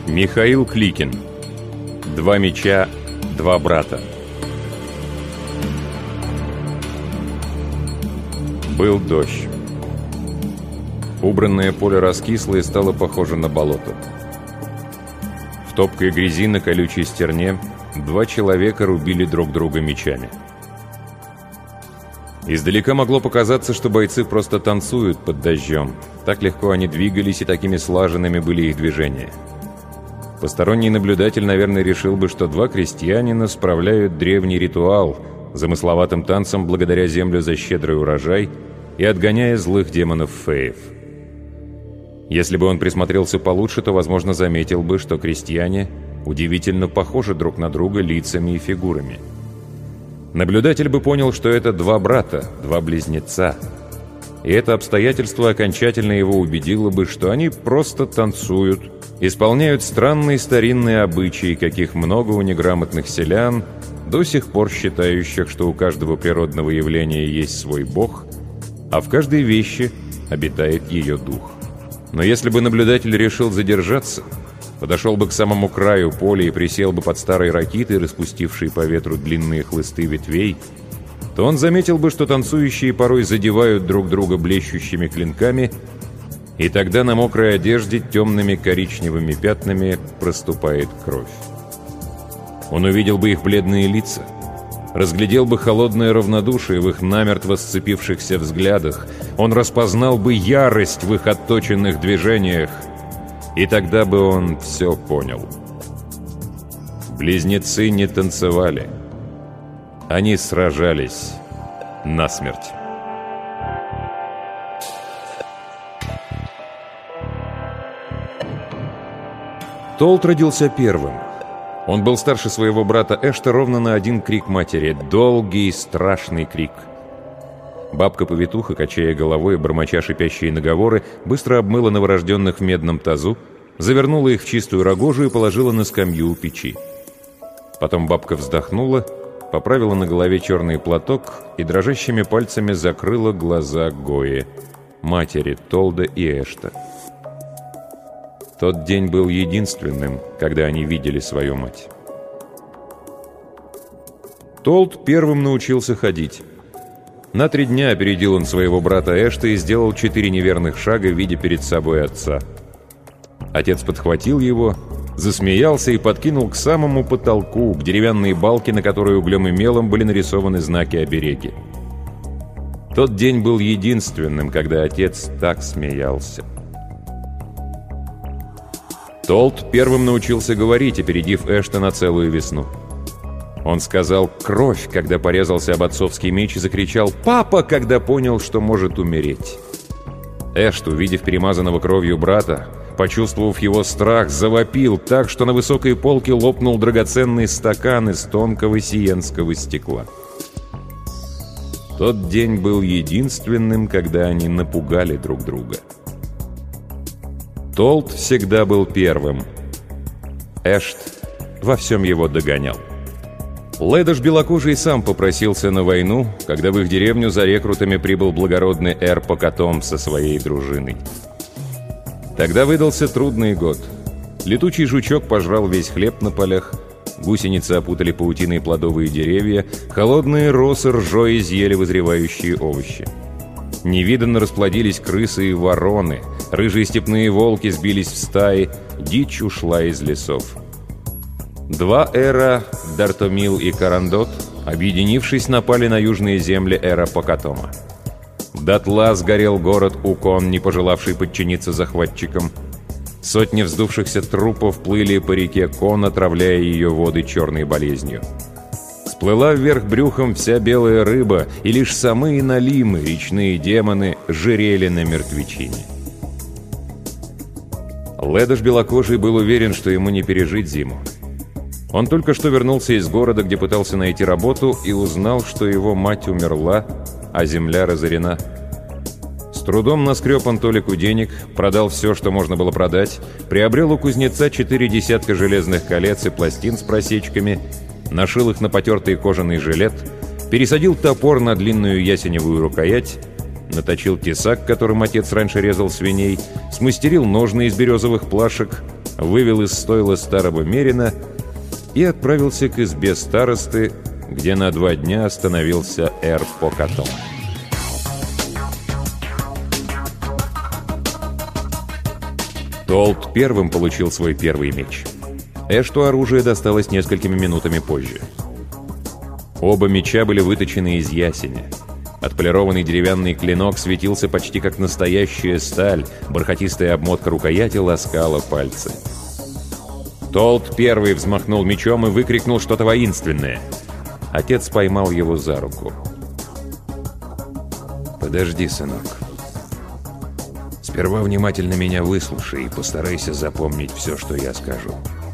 Михаил Кликин. «Два меча, два брата». Был дождь. Убранное поле раскисло и стало похоже на болото. В топкой грязи на колючей стерне два человека рубили друг друга мечами. Издалека могло показаться, что бойцы просто танцуют под дождем. Так легко они двигались, и такими слаженными были их движения. Посторонний наблюдатель, наверное, решил бы, что два крестьянина справляют древний ритуал, замысловатым танцем благодаря землю за щедрый урожай и отгоняя злых демонов-феев. Если бы он присмотрелся получше, то, возможно, заметил бы, что крестьяне удивительно похожи друг на друга лицами и фигурами. Наблюдатель бы понял, что это два брата, два близнеца. И это обстоятельство окончательно его убедило бы, что они просто танцуют, исполняют странные старинные обычаи, каких много у неграмотных селян, до сих пор считающих, что у каждого природного явления есть свой бог, а в каждой вещи обитает ее дух. Но если бы наблюдатель решил задержаться, подошел бы к самому краю поля и присел бы под старой ракитой, распустившей по ветру длинные хлысты ветвей, то он заметил бы, что танцующие порой задевают друг друга блещущими клинками, и тогда на мокрой одежде темными коричневыми пятнами проступает кровь. Он увидел бы их бледные лица, разглядел бы холодное равнодушие в их намертво сцепившихся взглядах, он распознал бы ярость в их отточенных движениях, и тогда бы он все понял. Близнецы не танцевали. Они сражались насмерть. Толт родился первым. Он был старше своего брата Эшта ровно на один крик матери. Долгий, страшный крик. Бабка-повитуха, качая головой и бормоча шипящие наговоры, быстро обмыла новорожденных в медном тазу, завернула их в чистую рогожу и положила на скамью у печи. Потом бабка вздохнула, поправила на голове черный платок и дрожащими пальцами закрыла глаза Гои, матери Толда и Эшта. Тот день был единственным, когда они видели свою мать. Толд первым научился ходить. На 3 дня опередил он своего брата Эшта и сделал 4 неверных шага, видя перед собой отца. Отец подхватил его, засмеялся и подкинул к самому потолку, к деревянной балке, на которой углем и мелом были нарисованы знаки-обереги. Тот день был единственным, когда отец так смеялся. Толд первым научился говорить, опередив Эшта на целую весну. Он сказал «кровь», когда порезался об отцовский меч, и закричал «папа», когда понял, что может умереть. Эшт, увидев перемазанного кровью брата, почувствовав его страх, завопил так, что на высокой полке лопнул драгоценный стакан из тонкого сиенского стекла. Тот день был единственным, когда они напугали друг друга. Толд всегда был первым. Эшт во всем его догонял. Ледош Белокожий сам попросился на войну, когда в их деревню за рекрутами прибыл благородный Эр Покатом со своей дружиной. Тогда выдался трудный год. Летучий жучок пожрал весь хлеб на полях, гусеницы опутали паутиной плодовые деревья, холодные росы ржой изъели вызревающие овощи. Невиданно расплодились крысы и вороны, рыжие степные волки сбились в стаи, дичь ушла из лесов. 2 эра, Дартомил и Карандот, объединившись, напали на южные земли Эра Покатома. Дотла сгорел город Укон, не пожелавший подчиниться захватчикам. Сотни вздувшихся трупов плыли по реке Кон, отравляя ее воды черной болезнью. Всплыла вверх брюхом вся белая рыба, и лишь самые налимы, речные демоны, жирели на мертвечине. Ледош Белокожий был уверен, что ему не пережить зиму. Он только что вернулся из города, где пытался найти работу, и узнал, что его мать умерла, а земля разорена. С трудом наскреб он толику денег, продал все, что можно было продать, приобрел у кузнеца 4 десятка железных колец и пластин с просечками, нашил их на потертый кожаный жилет, пересадил топор на длинную ясеневую рукоять, наточил тесак, которым отец раньше резал свиней, смастерил ножны из березовых плашек, вывел из стойла старого мерина и отправился к избе старосты, где на 2 дня остановился Эр Покатом. Толт первым получил свой первый меч. Эшту оружие досталось несколькими минутами позже. Оба меча были выточены из ясеня. Отполированный деревянный клинок светился почти как настоящая сталь, бархатистая обмотка рукояти ласкала пальцы. Толт первый взмахнул мечом и выкрикнул что-то воинственное. Отец поймал его за руку. «Подожди, сынок. Сперва внимательно меня выслушай и постарайся запомнить все, что я скажу».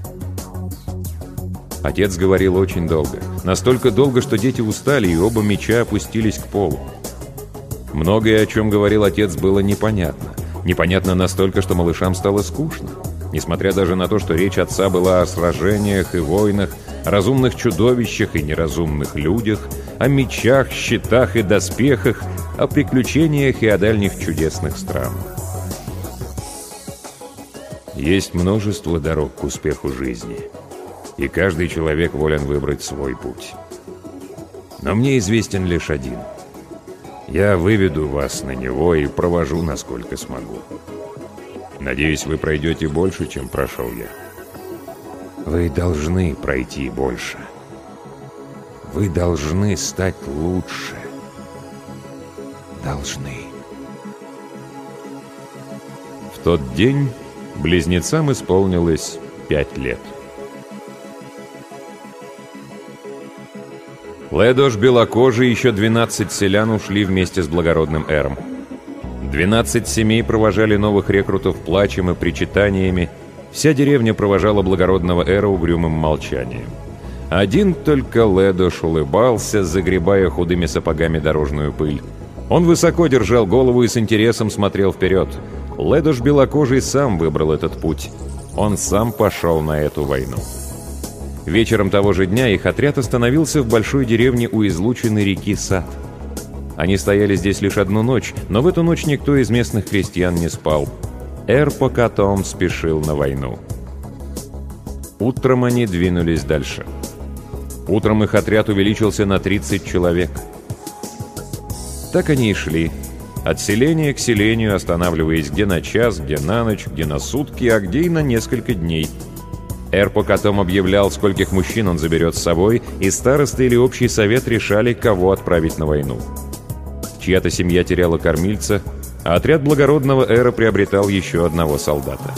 Отец говорил очень долго. Настолько долго, что дети устали, и оба меча опустились к полу. Многое, о чем говорил отец, было непонятно. Непонятно настолько, что малышам стало скучно. Несмотря даже на то, что речь отца была о сражениях и войнах, разумных чудовищах и неразумных людях, о мечах, щитах и доспехах, о приключениях и о дальних чудесных странах. Есть множество дорог к успеху жизни, и каждый человек волен выбрать свой путь. Но мне известен лишь один. Я выведу вас на него и провожу, насколько смогу. Надеюсь, вы пройдете больше, чем прошел я. Вы должны пройти больше. Вы должны стать лучше. Должны. В тот день близнецам исполнилось 5 лет. Ледош белокожий и еще 12 селян ушли вместе с благородным Эром. 12 семей провожали новых рекрутов плачем и причитаниями. Вся деревня провожала благородного Эра угрюмым молчанием. Один только Ледош улыбался, загребая худыми сапогами дорожную пыль. Он высоко держал голову и с интересом смотрел вперед. Ледош белокожий сам выбрал этот путь. Он сам пошел на эту войну. Вечером того же дня их отряд остановился в большой деревне у излученной реки Сад. Они стояли здесь лишь одну ночь, но в эту ночь никто из местных крестьян не спал. Эр Покатом спешил на войну. Утром они двинулись дальше. Утром их отряд увеличился на 30 человек. Так они и шли. От селения к селению, останавливаясь где на час, где на ночь, где на сутки, а где и на несколько дней. Эр Покатом объявлял, скольких мужчин он заберет с собой, и старосты или общий совет решали, кого отправить на войну. Чья-то семья теряла кормильца, а отряд благородного Эра приобретал еще одного солдата.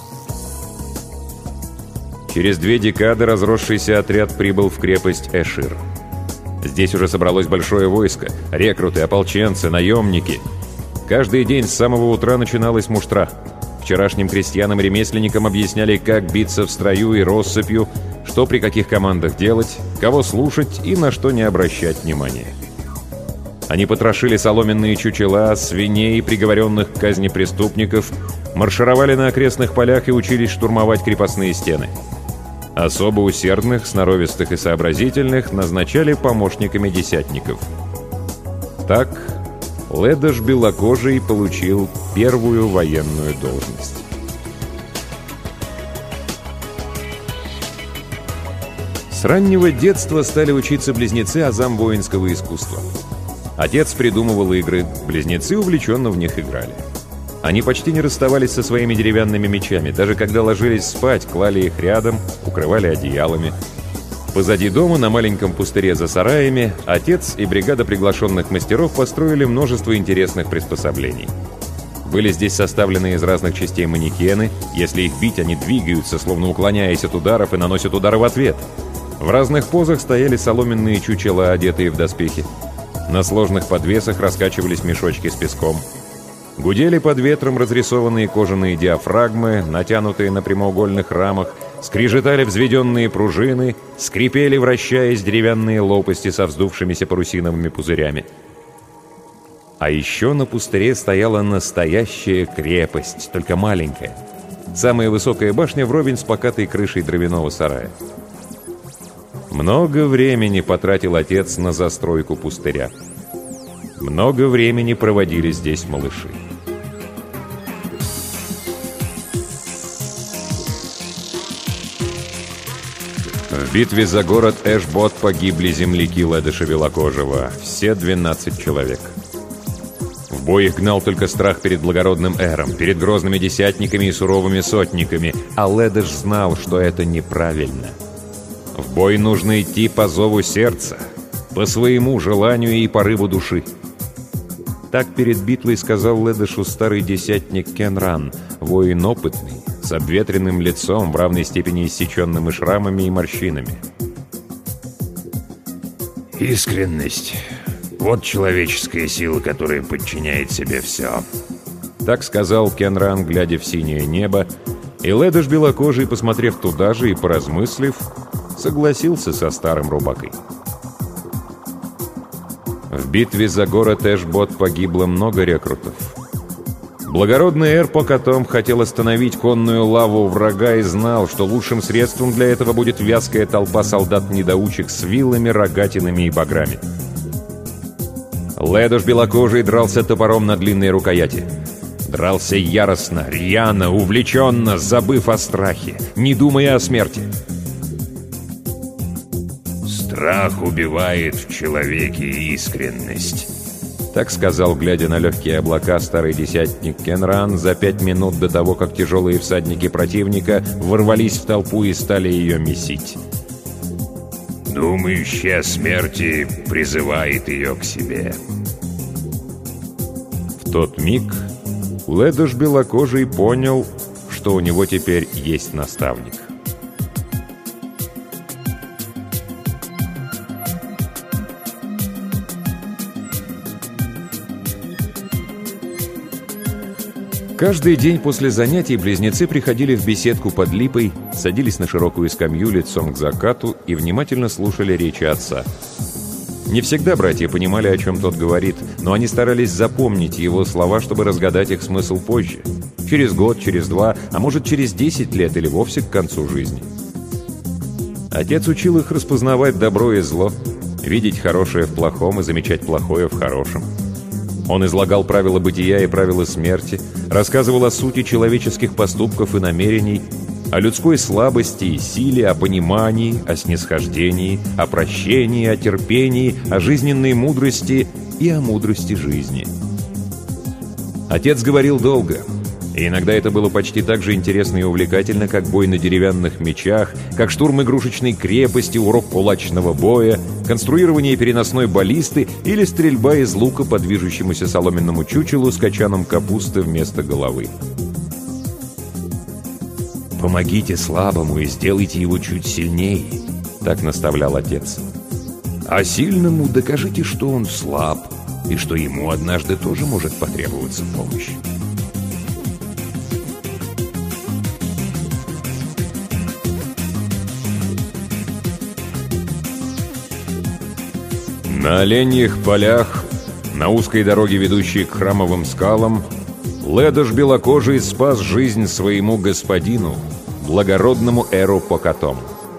Через 2 декады разросшийся отряд прибыл в крепость Эшир. Здесь уже собралось большое войско — рекруты, ополченцы, наемники. Каждый день с самого утра начиналась муштра. Вчерашним крестьянам-ремесленникам объясняли, как биться в строю и россыпью, что при каких командах делать, кого слушать и на что не обращать внимания. Они потрошили соломенные чучела, свиней, приговоренных к казни преступников, маршировали на окрестных полях и учились штурмовать крепостные стены. Особо усердных, сноровистых и сообразительных назначали помощниками десятников. Так Ледош белокожий получил первую военную должность. С раннего детства стали учиться близнецы азам воинского искусства. Отец придумывал игры, близнецы увлеченно в них играли. Они почти не расставались со своими деревянными мечами, даже когда ложились спать, клали их рядом, укрывали одеялами. Позади дома, на маленьком пустыре за сараями, отец и бригада приглашенных мастеров построили множество интересных приспособлений. Были здесь составлены из разных частей манекены. Если их бить, они двигаются, словно уклоняясь от ударов, и наносят удары в ответ. В разных позах стояли соломенные чучела, одетые в доспехи. На сложных подвесах раскачивались мешочки с песком. Гудели под ветром разрисованные кожаные диафрагмы, натянутые на прямоугольных рамах, скрежетали взведенные пружины, скрипели, вращаясь, деревянные лопасти со вздувшимися парусиновыми пузырями. А еще на пустыре стояла настоящая крепость, только маленькая. Самая высокая башня вровень с покатой крышей дровяного сарая. Много времени потратил отец на застройку пустыря. Много времени проводили здесь малыши. В битве за город Эшбот погибли земляки Ледыша Белокожего, все 12 человек. В бой их гнал только страх перед благородным Эром, перед грозными десятниками и суровыми сотниками, а Ледыш знал, что это неправильно. В бой нужно идти по зову сердца, по своему желанию и порыву души. Так перед битвой сказал Ледышу старый десятник Кенран, воин опытный, с обветренным лицом, в равной степени иссеченным и шрамами, и морщинами. «Искренность — вот человеческая сила, которая подчиняет себе все». Так сказал Кенран, глядя в синее небо, и Ледыш Белокожий, посмотрев туда же и поразмыслив, согласился со старым рубакой. В битве за город Эшбот погибло много рекрутов. Благородный Эр Покатом хотел остановить конную лаву врага и знал, что лучшим средством для этого будет вязкая толпа солдат-недоучек с вилами, рогатинами и баграми. Ледыш Белокожий дрался топором на длинной рукояти. Дрался яростно, рьяно, увлеченно, забыв о страхе, не думая о смерти. «Страх убивает в человеке искренность», — так сказал, глядя на легкие облака, старый десятник Кенран за 5 минут до того, как тяжелые всадники противника ворвались в толпу и стали ее месить. «Думающий о смерти призывает ее к себе». В тот миг Ледыш Белокожий понял, что у него теперь есть наставник. Каждый день после занятий близнецы приходили в беседку под липой, садились на широкую скамью лицом к закату и внимательно слушали речи отца. Не всегда братья понимали, о чем тот говорит, но они старались запомнить его слова, чтобы разгадать их смысл позже. Через год, через 2, а может через 10 лет или вовсе к концу жизни. Отец учил их распознавать добро и зло, видеть хорошее в плохом и замечать плохое в хорошем. Он излагал правила бытия и правила смерти, рассказывал о сути человеческих поступков и намерений, о людской слабости и силе, о понимании, о снисхождении, о прощении, о терпении, о жизненной мудрости и о мудрости жизни. Отец говорил долго, и иногда это было почти так же интересно и увлекательно, как бой на деревянных мечах, как штурм игрушечной крепости, урок кулачного боя, конструирование переносной баллисты или стрельба из лука по движущемуся соломенному чучелу с качаном капусты вместо головы. «Помогите слабому и сделайте его чуть сильнее», — так наставлял отец. «А сильному докажите, что он слаб, и что ему однажды тоже может потребоваться помощь». На оленьих полях, на узкой дороге, ведущей к храмовым скалам, Ледыш Белокожий спас жизнь своему господину, благородному Эру Покатом.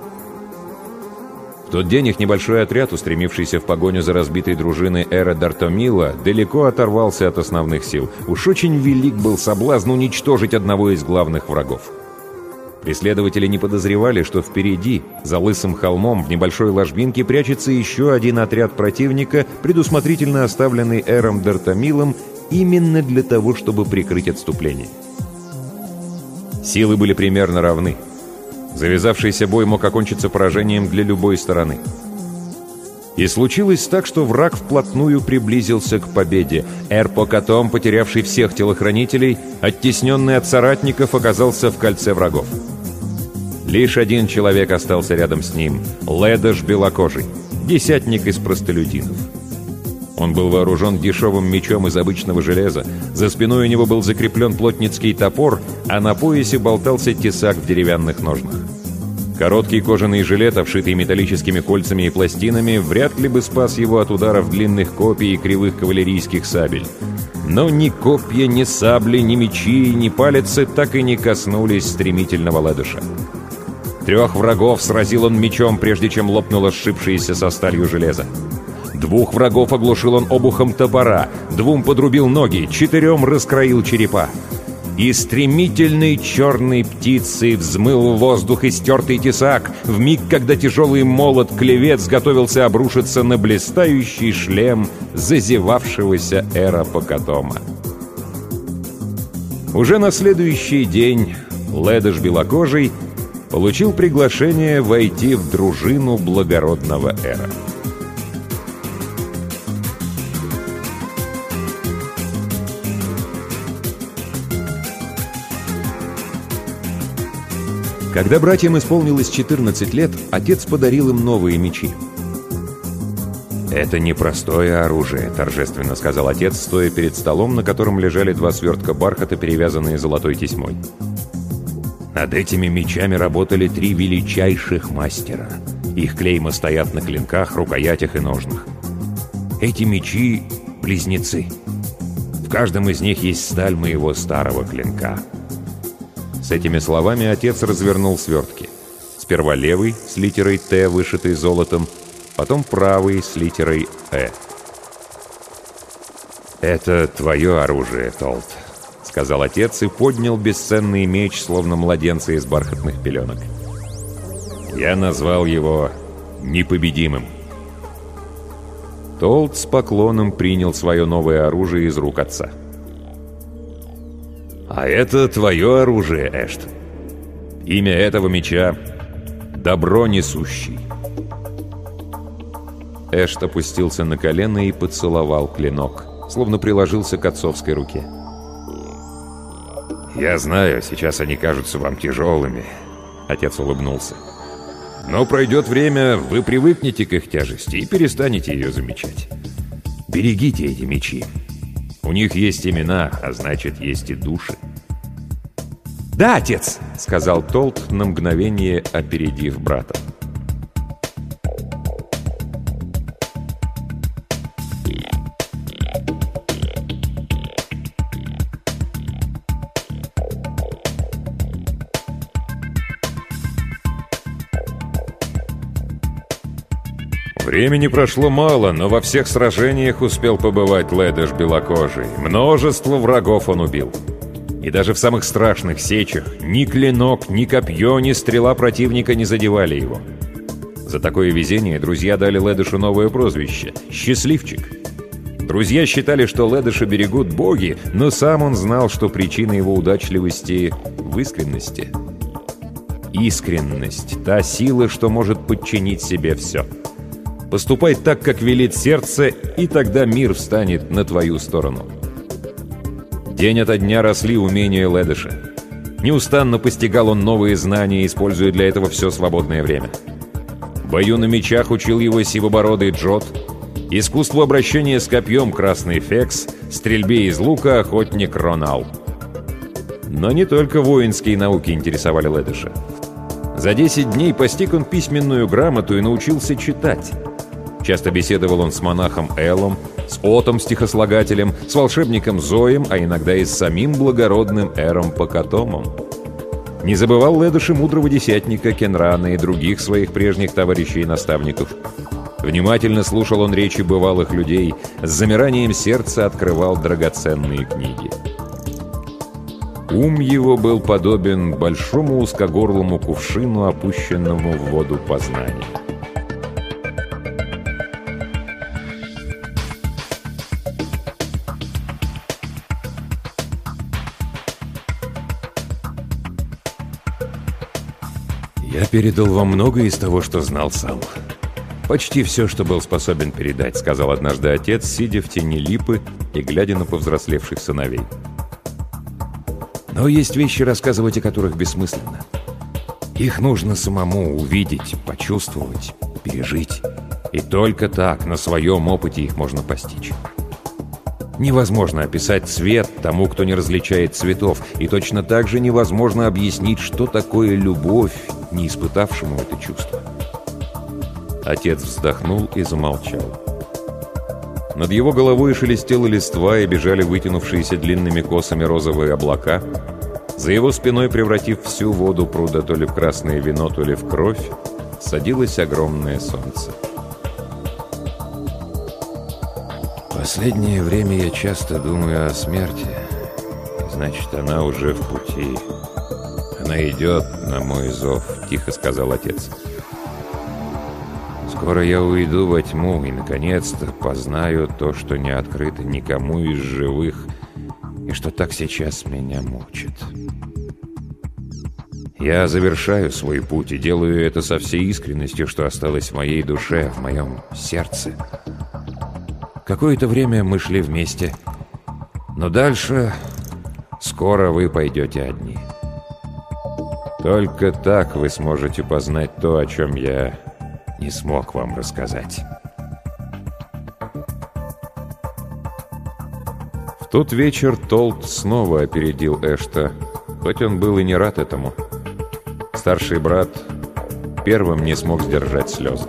В тот день их небольшой отряд, устремившийся в погоню за разбитой дружиной Эра Дартомила, далеко оторвался от основных сил. Уж очень велик был соблазн уничтожить одного из главных врагов. Преследователи не подозревали, что впереди, за лысым холмом, в небольшой ложбинке прячется еще один отряд противника, предусмотрительно оставленный Эром Дартомилом именно для того, чтобы прикрыть отступление. Силы были примерно равны. Завязавшийся бой мог окончиться поражением для любой стороны. И случилось так, что враг вплотную приблизился к победе. Эр Покатом, потерявший всех телохранителей, оттесненный от соратников, оказался в кольце врагов. Лишь один человек остался рядом с ним — Ледыш Белокожий, десятник из простолюдинов. Он был вооружен дешевым мечом из обычного железа, за спиной у него был закреплен плотницкий топор, а на поясе болтался тесак в деревянных ножнах. Короткий кожаный жилет, обшитый металлическими кольцами и пластинами, вряд ли бы спас его от ударов длинных копий и кривых кавалерийских сабель. Но ни копья, ни сабли, ни мечи, ни палицы так и не коснулись стремительного Ледыша. 3 врагов сразил он мечом, прежде чем лопнуло сшибшееся со сталью железо. 2 врагов оглушил он обухом топора, 2 подрубил ноги, 4 раскроил черепа. и стремительной черной птицей взмыл в воздух истертый тесак, в миг, когда тяжелый молот-клевец готовился обрушиться на блистающий шлем зазевавшегося Эра Покатома. Уже на следующий день Ледыш Белокожий получил приглашение войти в дружину благородного Эра. Когда братьям исполнилось 14 лет, отец подарил им новые мечи. «Это непростое оружие», — торжественно сказал отец, стоя перед столом, на котором лежали 2 свертка бархата, перевязанные золотой тесьмой. Над этими мечами работали 3 величайших мастера. Их клейма стоят на клинках, рукоятях и ножнах. Эти мечи — близнецы. В каждом из них есть сталь моего старого клинка. С этими словами отец развернул свертки. Сперва левый с литерой «Т», вышитой золотом, потом правый с литерой «Э». «Это твое оружие, Толт», — сказал отец и поднял бесценный меч, словно младенца из бархатных пеленок. «Я назвал его непобедимым». Толт с поклоном принял свое новое оружие из рук отца. «А это твое оружие, Эштон. Имя этого меча — Добро Несущий». Эшт опустился на колено и поцеловал клинок, словно приложился к отцовской руке. «Я знаю, сейчас они кажутся вам тяжелыми», — отец улыбнулся. «Но пройдет время, вы привыкнете к их тяжести и перестанете ее замечать. Берегите эти мечи. У них есть имена, а значит, есть и души». «Да, отец!» — сказал Толт, на мгновение опередив брата. Времени прошло мало, но во всех сражениях успел побывать Ледыш Белокожий. Множество врагов он убил. И даже в самых страшных сечах ни клинок, ни копье, ни стрела противника не задевали его. За такое везение друзья дали Ледышу новое прозвище — «Счастливчик». Друзья считали, что Ледыша берегут боги, но сам он знал, что причина его удачливости в искренности. Искренность — та сила, что может подчинить себе все. Поступай так, как велит сердце, и тогда мир встанет на твою сторону. День ото дня росли умения Ледыша. Неустанно постигал он новые знания, используя для этого все свободное время. Бою на мечах учил его сивобородый Джот, искусству обращения с копьем красный Фекс, стрельбе из лука охотник Ронал. Но не только воинские науки интересовали Ледыша. За 10 дней постиг он письменную грамоту и научился читать. Часто беседовал он с монахом Элом, с Отом-стихослагателем, с волшебником Зоем, а иногда и с самим благородным Эром Покатомом. Не забывал Ледыш и мудрого десятника Кенрана и других своих прежних товарищей и наставников. Внимательно слушал он речи бывалых людей, с замиранием сердца открывал драгоценные книги. Ум его был подобен большому узкогорлому кувшину, опущенному в воду познания. «Я передал вам многое из того, что знал сам. Почти все, что был способен передать», — сказал однажды отец, сидя в тени липы и глядя на повзрослевших сыновей. «Но есть вещи, рассказывать о которых бессмысленно. Их нужно самому увидеть, почувствовать, пережить. И только так, на своем опыте их можно постичь. Невозможно описать цвет тому, кто не различает цветов, и точно так же невозможно объяснить, что такое любовь, не испытавшему это чувство». Отец вздохнул и замолчал. Над его головой шелестела листва и бежали вытянувшиеся длинными косами розовые облака. За его спиной, превратив всю воду пруда то ли в красное вино, то ли в кровь, садилось огромное солнце. «Последнее время я часто думаю о смерти. значит, она уже в пути. Она идет на мой зов», — тихо сказал отец. «Скоро я уйду во тьму и, наконец-то, познаю то, что не открыто никому из живых, и что так сейчас меня мучит. Я завершаю свой путь и делаю это со всей искренностью, что осталось в моей душе, в моем сердце. Какое-то время мы шли вместе, но дальше скоро вы пойдете одни. Только так вы сможете познать то, о чем я не смог вам рассказать». В тот вечер Толт снова опередил Эшта, хоть он был и не рад этому. Старший брат первым не смог сдержать слезы.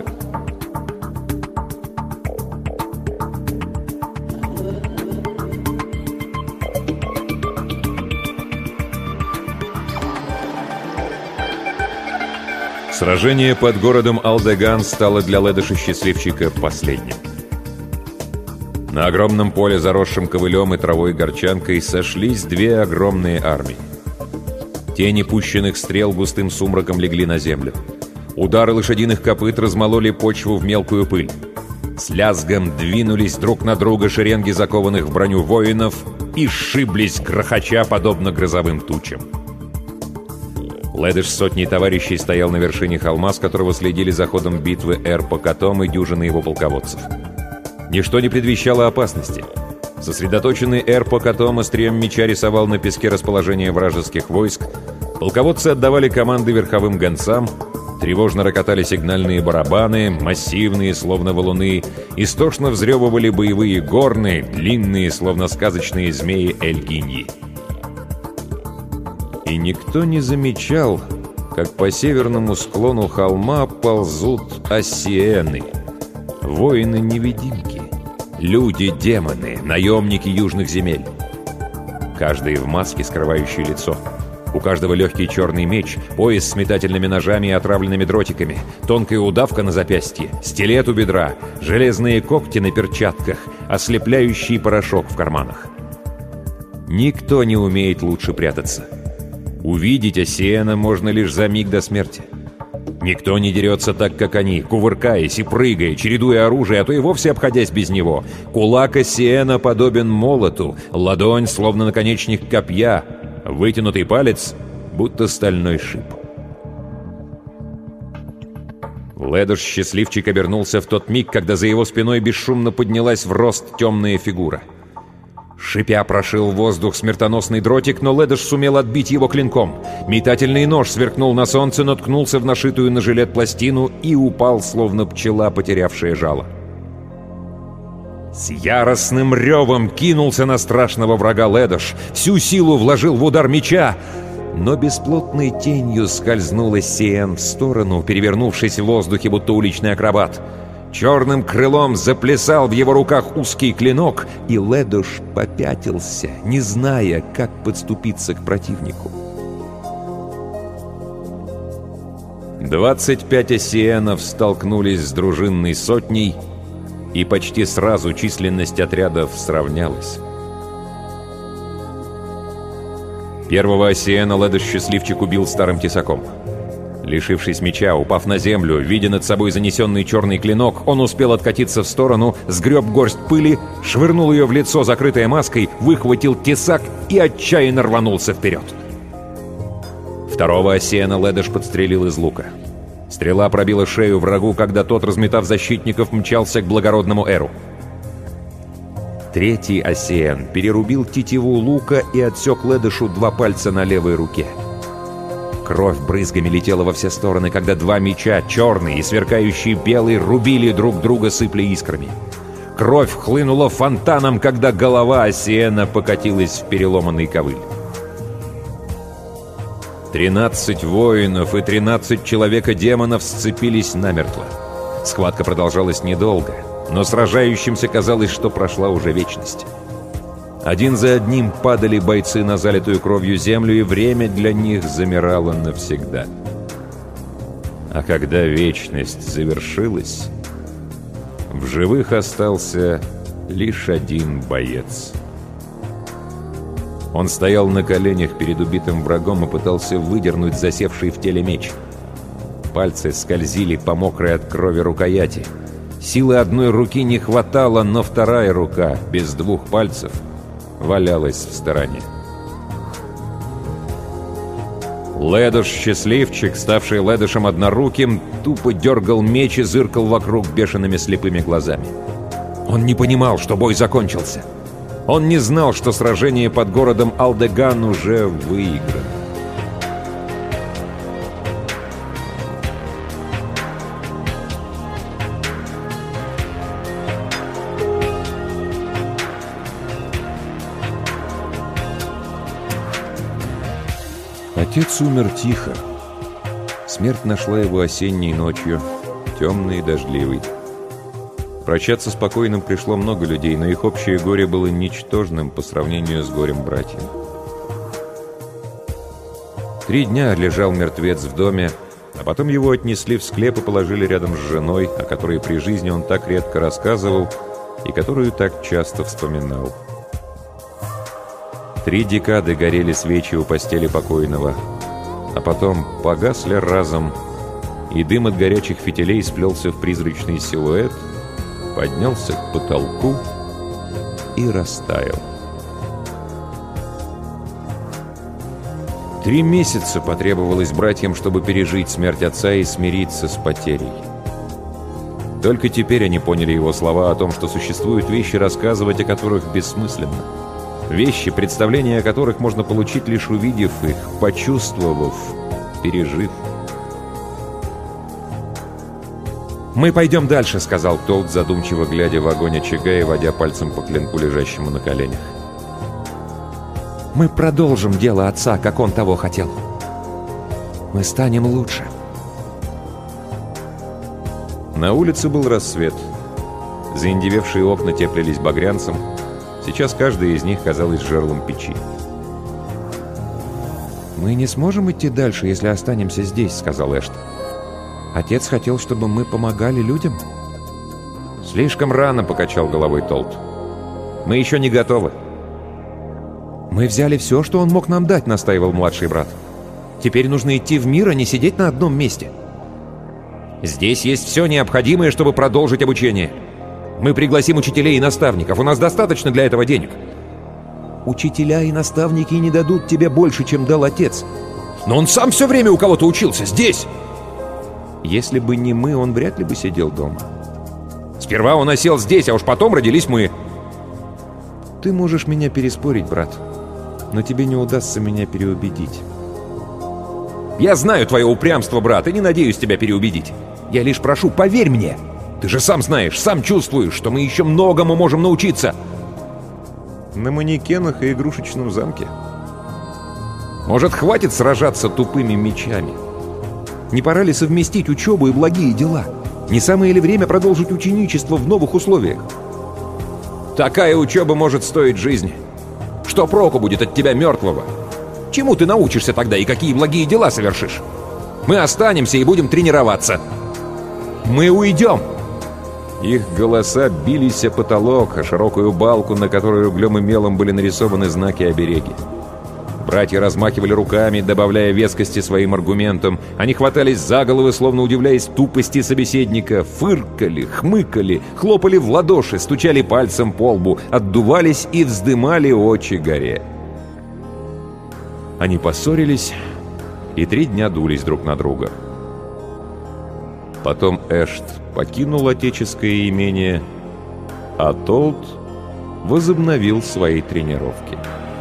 Сражение под городом Алдеган стало для Лэдэша-счастливчика последним. На огромном поле, заросшем ковылем и травой горчанкой, сошлись две огромные армии. Тени пущенных стрел густым сумраком легли на землю. Удары лошадиных копыт размололи почву в мелкую пыль. С лязгом двинулись друг на друга шеренги закованных в броню воинов и сшиблись, грохоча, подобно грозовым тучам. Лэдэш с сотней товарищей стоял на вершине холма, с которого следили за ходом битвы Эр-Покатом и дюжины его полководцев. Ничто не предвещало опасности. Сосредоточенный Эр-Покатом острием меча рисовал на песке расположение вражеских войск, полководцы отдавали команды верховым гонцам, тревожно рокотали сигнальные барабаны, массивные, словно валуны, истошно взрёвывали боевые горны, длинные, словно сказочные змеи Эль-Гиньи. И никто не замечал, как по северному склону холма ползут осиены, воины-невидимки, люди-демоны, наемники южных земель. Каждый в маске, скрывающей лицо. У каждого легкий черный меч, пояс с метательными ножами и отравленными дротиками, тонкая удавка на запястье, стилет у бедра, железные когти на перчатках, ослепляющий порошок в карманах. Никто не умеет лучше прятаться. Увидеть осиена можно лишь за миг до смерти. Никто не дерется так, как они, кувыркаясь и прыгая, чередуя оружие, а то и вовсе обходясь без него. Кулак осиена подобен молоту, ладонь, словно наконечник копья, вытянутый палец, будто стальной шип. Лэдэш-счастливчик обернулся в тот миг, когда за его спиной бесшумно поднялась в рост темная фигура. Шипя прошил воздух смертоносный дротик, но Лэдэш сумел отбить его клинком. Метательный нож сверкнул на солнце, но ткнулся в нашитую на жилет пластину и упал, словно пчела, потерявшая жало. С яростным ревом кинулся на страшного врага Лэдэш, всю силу вложил в удар меча, но бесплотной тенью скользнул осиен в сторону, перевернувшись в воздухе, будто уличный акробат. Черным крылом заплясал в его руках узкий клинок, и Лэдэш попятился, не зная, как подступиться к противнику. 25 осиенов столкнулись с дружинной сотней, и почти сразу численность отрядов сравнялась. Первого осиена Лэдэш-счастливчик убил старым тесаком. Лишившись меча, упав на землю, видя над собой занесенный черный клинок, он успел откатиться в сторону, сгреб горсть пыли, швырнул ее в лицо, закрытое маской, выхватил тесак и отчаянно рванулся вперед. Второго осиена Лэдэш подстрелил из лука. Стрела пробила шею врагу, когда тот, разметав защитников, мчался к благородному Эру. Третий осиен перерубил тетиву лука и отсек Лэдэшу 2 пальца на левой руке. Кровь брызгами летела во все стороны, когда 2 меча, черный и сверкающий белый, рубили друг друга, сыпля искрами. Кровь хлынула фонтаном, когда голова осиена покатилась в переломанный ковыль. 13 воинов и 13 человека-демонов сцепились намертво. Схватка продолжалась недолго, но сражающимся казалось, что прошла уже вечность. Один за одним падали бойцы на залитую кровью землю, и время для них замирало навсегда. А когда вечность завершилась, в живых остался лишь один боец. Он стоял на коленях перед убитым врагом и пытался выдернуть засевший в теле меч. Пальцы скользили по мокрой от крови рукояти. Силы одной руки не хватало, но вторая рука, без двух пальцев, валялась в стороне. Ледуш-счастливчик, ставший Ледушем одноруким, тупо дергал меч и зыркал вокруг бешеными слепыми глазами. Он не понимал, что бой закончился. Он не знал, что сражение под городом Алдеган уже выиграно. Отец умер тихо. Смерть нашла его осенней ночью, темной и дождливой. Прощаться с покойным пришло много людей, но их общее горе было ничтожным по сравнению с горем братьев. 3 дня лежал мертвец в доме, а потом его отнесли в склеп и положили рядом с женой, о которой при жизни он так редко рассказывал и которую так часто вспоминал. 3 декады горели свечи у постели покойного, а потом погасли разом, и дым от горячих фитилей сплелся в призрачный силуэт, поднялся к потолку и растаял. 3 месяца потребовалось братьям, чтобы пережить смерть отца и смириться с потерей. Только теперь они поняли его слова о том, что существуют вещи, рассказывать о которых бессмысленно. Вещи, представления о которых можно получить, лишь увидев их, почувствовав, пережив. «Мы пойдем дальше», — сказал Толт, задумчиво глядя в огонь очага и водя пальцем по клинку, лежащему на коленях. «Мы продолжим дело отца, как он того хотел. Мы станем лучше». На улице был рассвет. Заиндевевшие окна теплились багрянцем. Сейчас каждая из них казалась жерлом печи. «Мы не сможем идти дальше, если останемся здесь», — сказал Эшт. «Отец хотел, чтобы мы помогали людям». «Слишком рано», — покачал головой Толт. «Мы еще не готовы». «Мы взяли все, что он мог нам дать», — настаивал младший брат. «Теперь нужно идти в мир, а не сидеть на одном месте». «Здесь есть все необходимое, чтобы продолжить обучение. Мы пригласим учителей и наставников. У нас достаточно для этого денег». «Учителя и наставники не дадут тебе больше, чем дал отец». «Но он сам все время у кого-то учился, здесь!» «Если бы не мы, он вряд ли бы сидел дома». «Сперва он осел здесь, а уж потом родились мы». «Ты можешь меня переспорить, брат, но тебе не удастся меня переубедить». «Я знаю твое упрямство, брат, и не надеюсь тебя переубедить. Я лишь прошу, поверь мне. Ты же сам знаешь, сам чувствуешь, что мы еще многому можем научиться». «На манекенах и игрушечном замке». «Может, хватит сражаться тупыми мечами? Не пора ли совместить учебу и благие дела? Не самое ли время продолжить ученичество в новых условиях?» «Такая учеба может стоить жизни. Что проку будет от тебя мертвого? Чему ты научишься тогда и какие благие дела совершишь? Мы останемся и будем тренироваться. Мы уйдем!» Их голоса бились о потолок, о широкую балку, на которой углем и мелом были нарисованы знаки-обереги. Братья размахивали руками, добавляя вескости своим аргументам. Они хватались за головы, словно удивляясь тупости собеседника, фыркали, хмыкали, хлопали в ладоши, стучали пальцем по лбу, отдувались и вздымали очи горе. Они поссорились и 3 дня дулись друг на друга. Потом Эшт покинул отеческое имение, а Толт возобновил свои тренировки.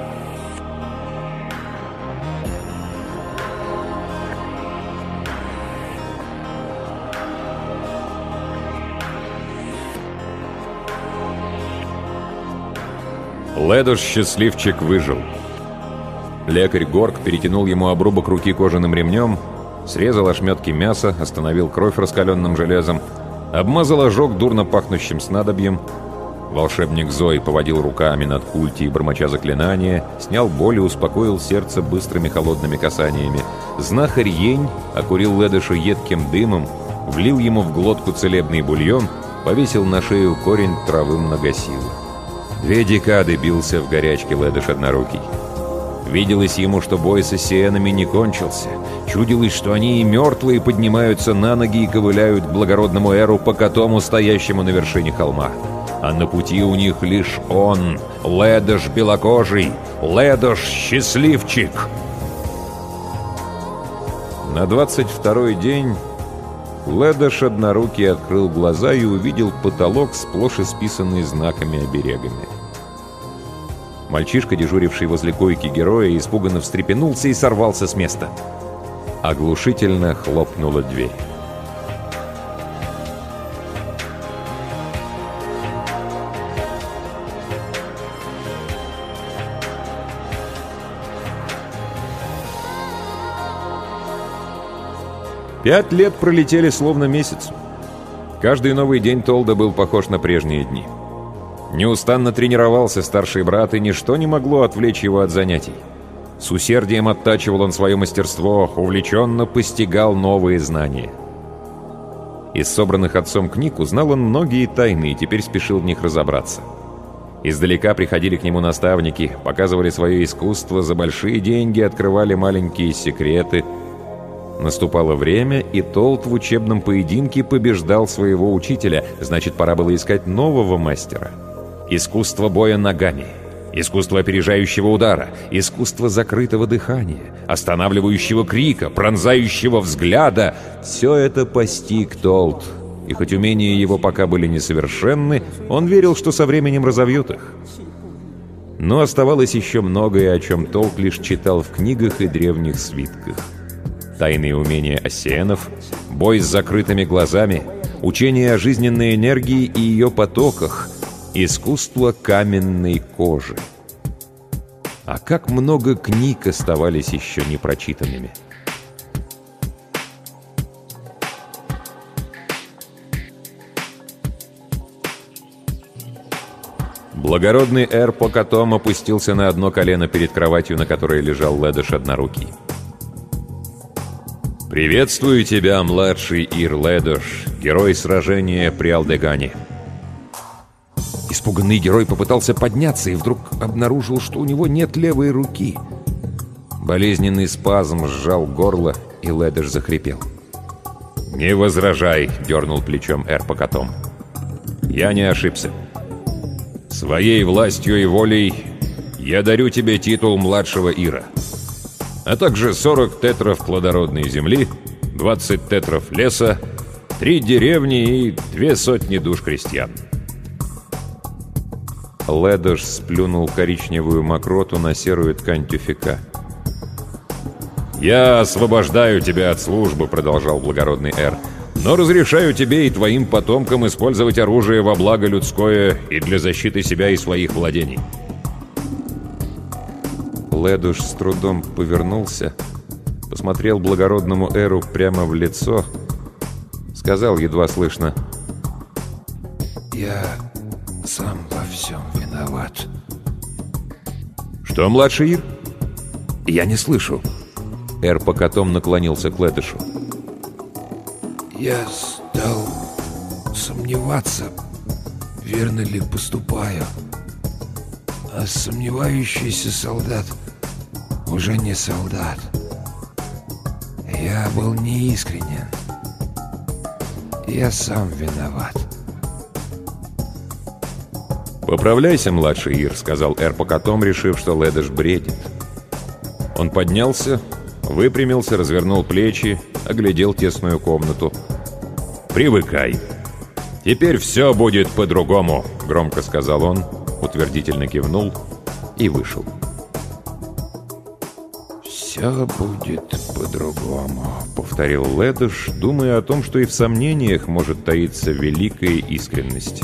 Ледуш-счастливчик выжил. Лекарь Горк перетянул ему обрубок руки кожаным ремнем, срезал ошметки мяса, остановил кровь раскаленным железом, обмазал ожог дурно пахнущим снадобьем. Волшебник Зой поводил руками над культей, бормоча заклинания, снял боль и успокоил сердце быстрыми холодными касаниями. Знахарь Йень окурил Ледуша едким дымом, влил ему в глотку целебный бульон, повесил на шею корень травы многосилы. 2 декады бился в горячке Ледуш однорукий. Виделось ему, что бой с ассиенами не кончился. Чудилось, что они и мертвые поднимаются на ноги и ковыляют к благородному Эру Покатому, стоящему на вершине холма. А на пути у них лишь он, Ледош белокожий, Ледош счастливчик. На 22-й день Ледош однорукий открыл глаза и увидел потолок, сплошь исписанный знаками-оберегами. Мальчишка, дежуривший возле койки героя, испуганно встрепенулся и сорвался с места. Оглушительно хлопнула дверь. Пять лет пролетели словно месяц. Каждый новый день Толда был похож на прежние дни. Неустанно тренировался старший брат, и ничто не могло отвлечь его от занятий. С усердием оттачивал он свое мастерство, увлеченно постигал новые знания. Из собранных отцом книг узнал он многие тайны и теперь спешил в них разобраться. Издалека приходили к нему наставники, показывали свое искусство, за большие деньги открывали маленькие секреты. Наступало время, и Толд в учебном поединке побеждал своего учителя, значит, пора было искать нового мастера. Искусство боя ногами, искусство опережающего удара, искусство закрытого дыхания, останавливающего крика, пронзающего взгляда — все это постиг Толд. И хоть умения его пока были несовершенны, он верил, что со временем разовьют их. Но оставалось еще многое, о чем Толд лишь читал в книгах и древних свитках. Тайные умения ассиенов, бой с закрытыми глазами, учение о жизненной энергии и ее потоках, искусство каменной кожи. А как много книг оставались еще непрочитанными. Благородный Эр Покатом опустился на одно колено перед кроватью, на которой лежал Ледош однорукий. «Приветствую тебя, младший Ир Ледош, герой сражения при Алдегане». Испуганный герой попытался подняться и вдруг обнаружил, что у него нет левой руки. Болезненный спазм сжал горло, и Ледош захрипел. «Не возражай», — дернул плечом Эр Покатом. «Я не ошибся. Своей властью и волей я дарю тебе титул младшего Ира, а также 40 тетров плодородной земли, 20 тетров леса, 3 деревни и 200 душ крестьян». Ледош сплюнул коричневую мокроту на серую ткань тюфяка. «Я освобождаю тебя от службы», — продолжал благородный Эр, «но разрешаю тебе и твоим потомкам использовать оружие во благо людское и для защиты себя и своих владений». Ледош с трудом повернулся, посмотрел благородному Эру прямо в лицо, сказал едва слышно: «Я сам во всем виноват». «Что, младший Ир?» «Я не слышу». Эр Покатом наклонился к Ледошу. «Я стал сомневаться, верно ли поступаю. А сомневающийся солдат уже не солдат. Я был неискренен. Я сам виноват». «Поправляйся, младший Ир», — сказал Эр Покатом, решив, что Ледош бредит. Он поднялся, выпрямился, развернул плечи, оглядел тесную комнату. «Привыкай. Теперь все будет по-другому», — громко сказал он, утвердительно кивнул и вышел. «Все будет по-другому», — повторил Ледош, думая о том, что и в сомнениях может таиться великая искренность.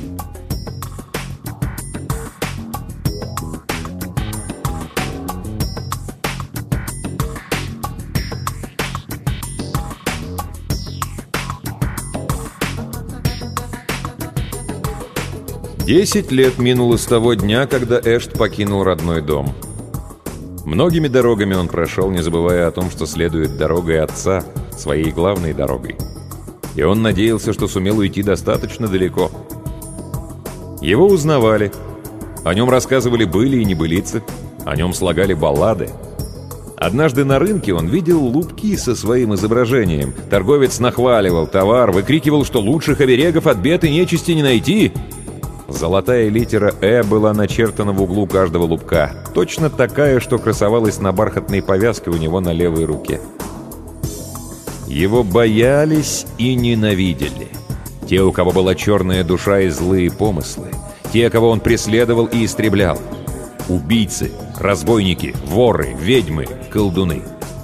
Десять лет минуло с того дня, когда Эшт покинул родной дом. Многими дорогами он прошел, не забывая о том, что следует дорогой отца, своей главной дорогой. И он надеялся, что сумел уйти достаточно далеко. Его узнавали. О нем рассказывали были и небылицы. О нем слагали баллады. Однажды на рынке он видел лупки со своим изображением. Торговец нахваливал товар, выкрикивал, что лучших оберегов от бед и нечисти не найти. Золотая литера «Э» была начертана в углу каждого лупка. Точно такая, что красовалась на бархатной повязке у него на левой руке. Его боялись и ненавидели. Те, у кого была черная душа и злые помыслы. Те, кого он преследовал и истреблял. Убийцы, разбойники, воры, ведьмы, колдуны.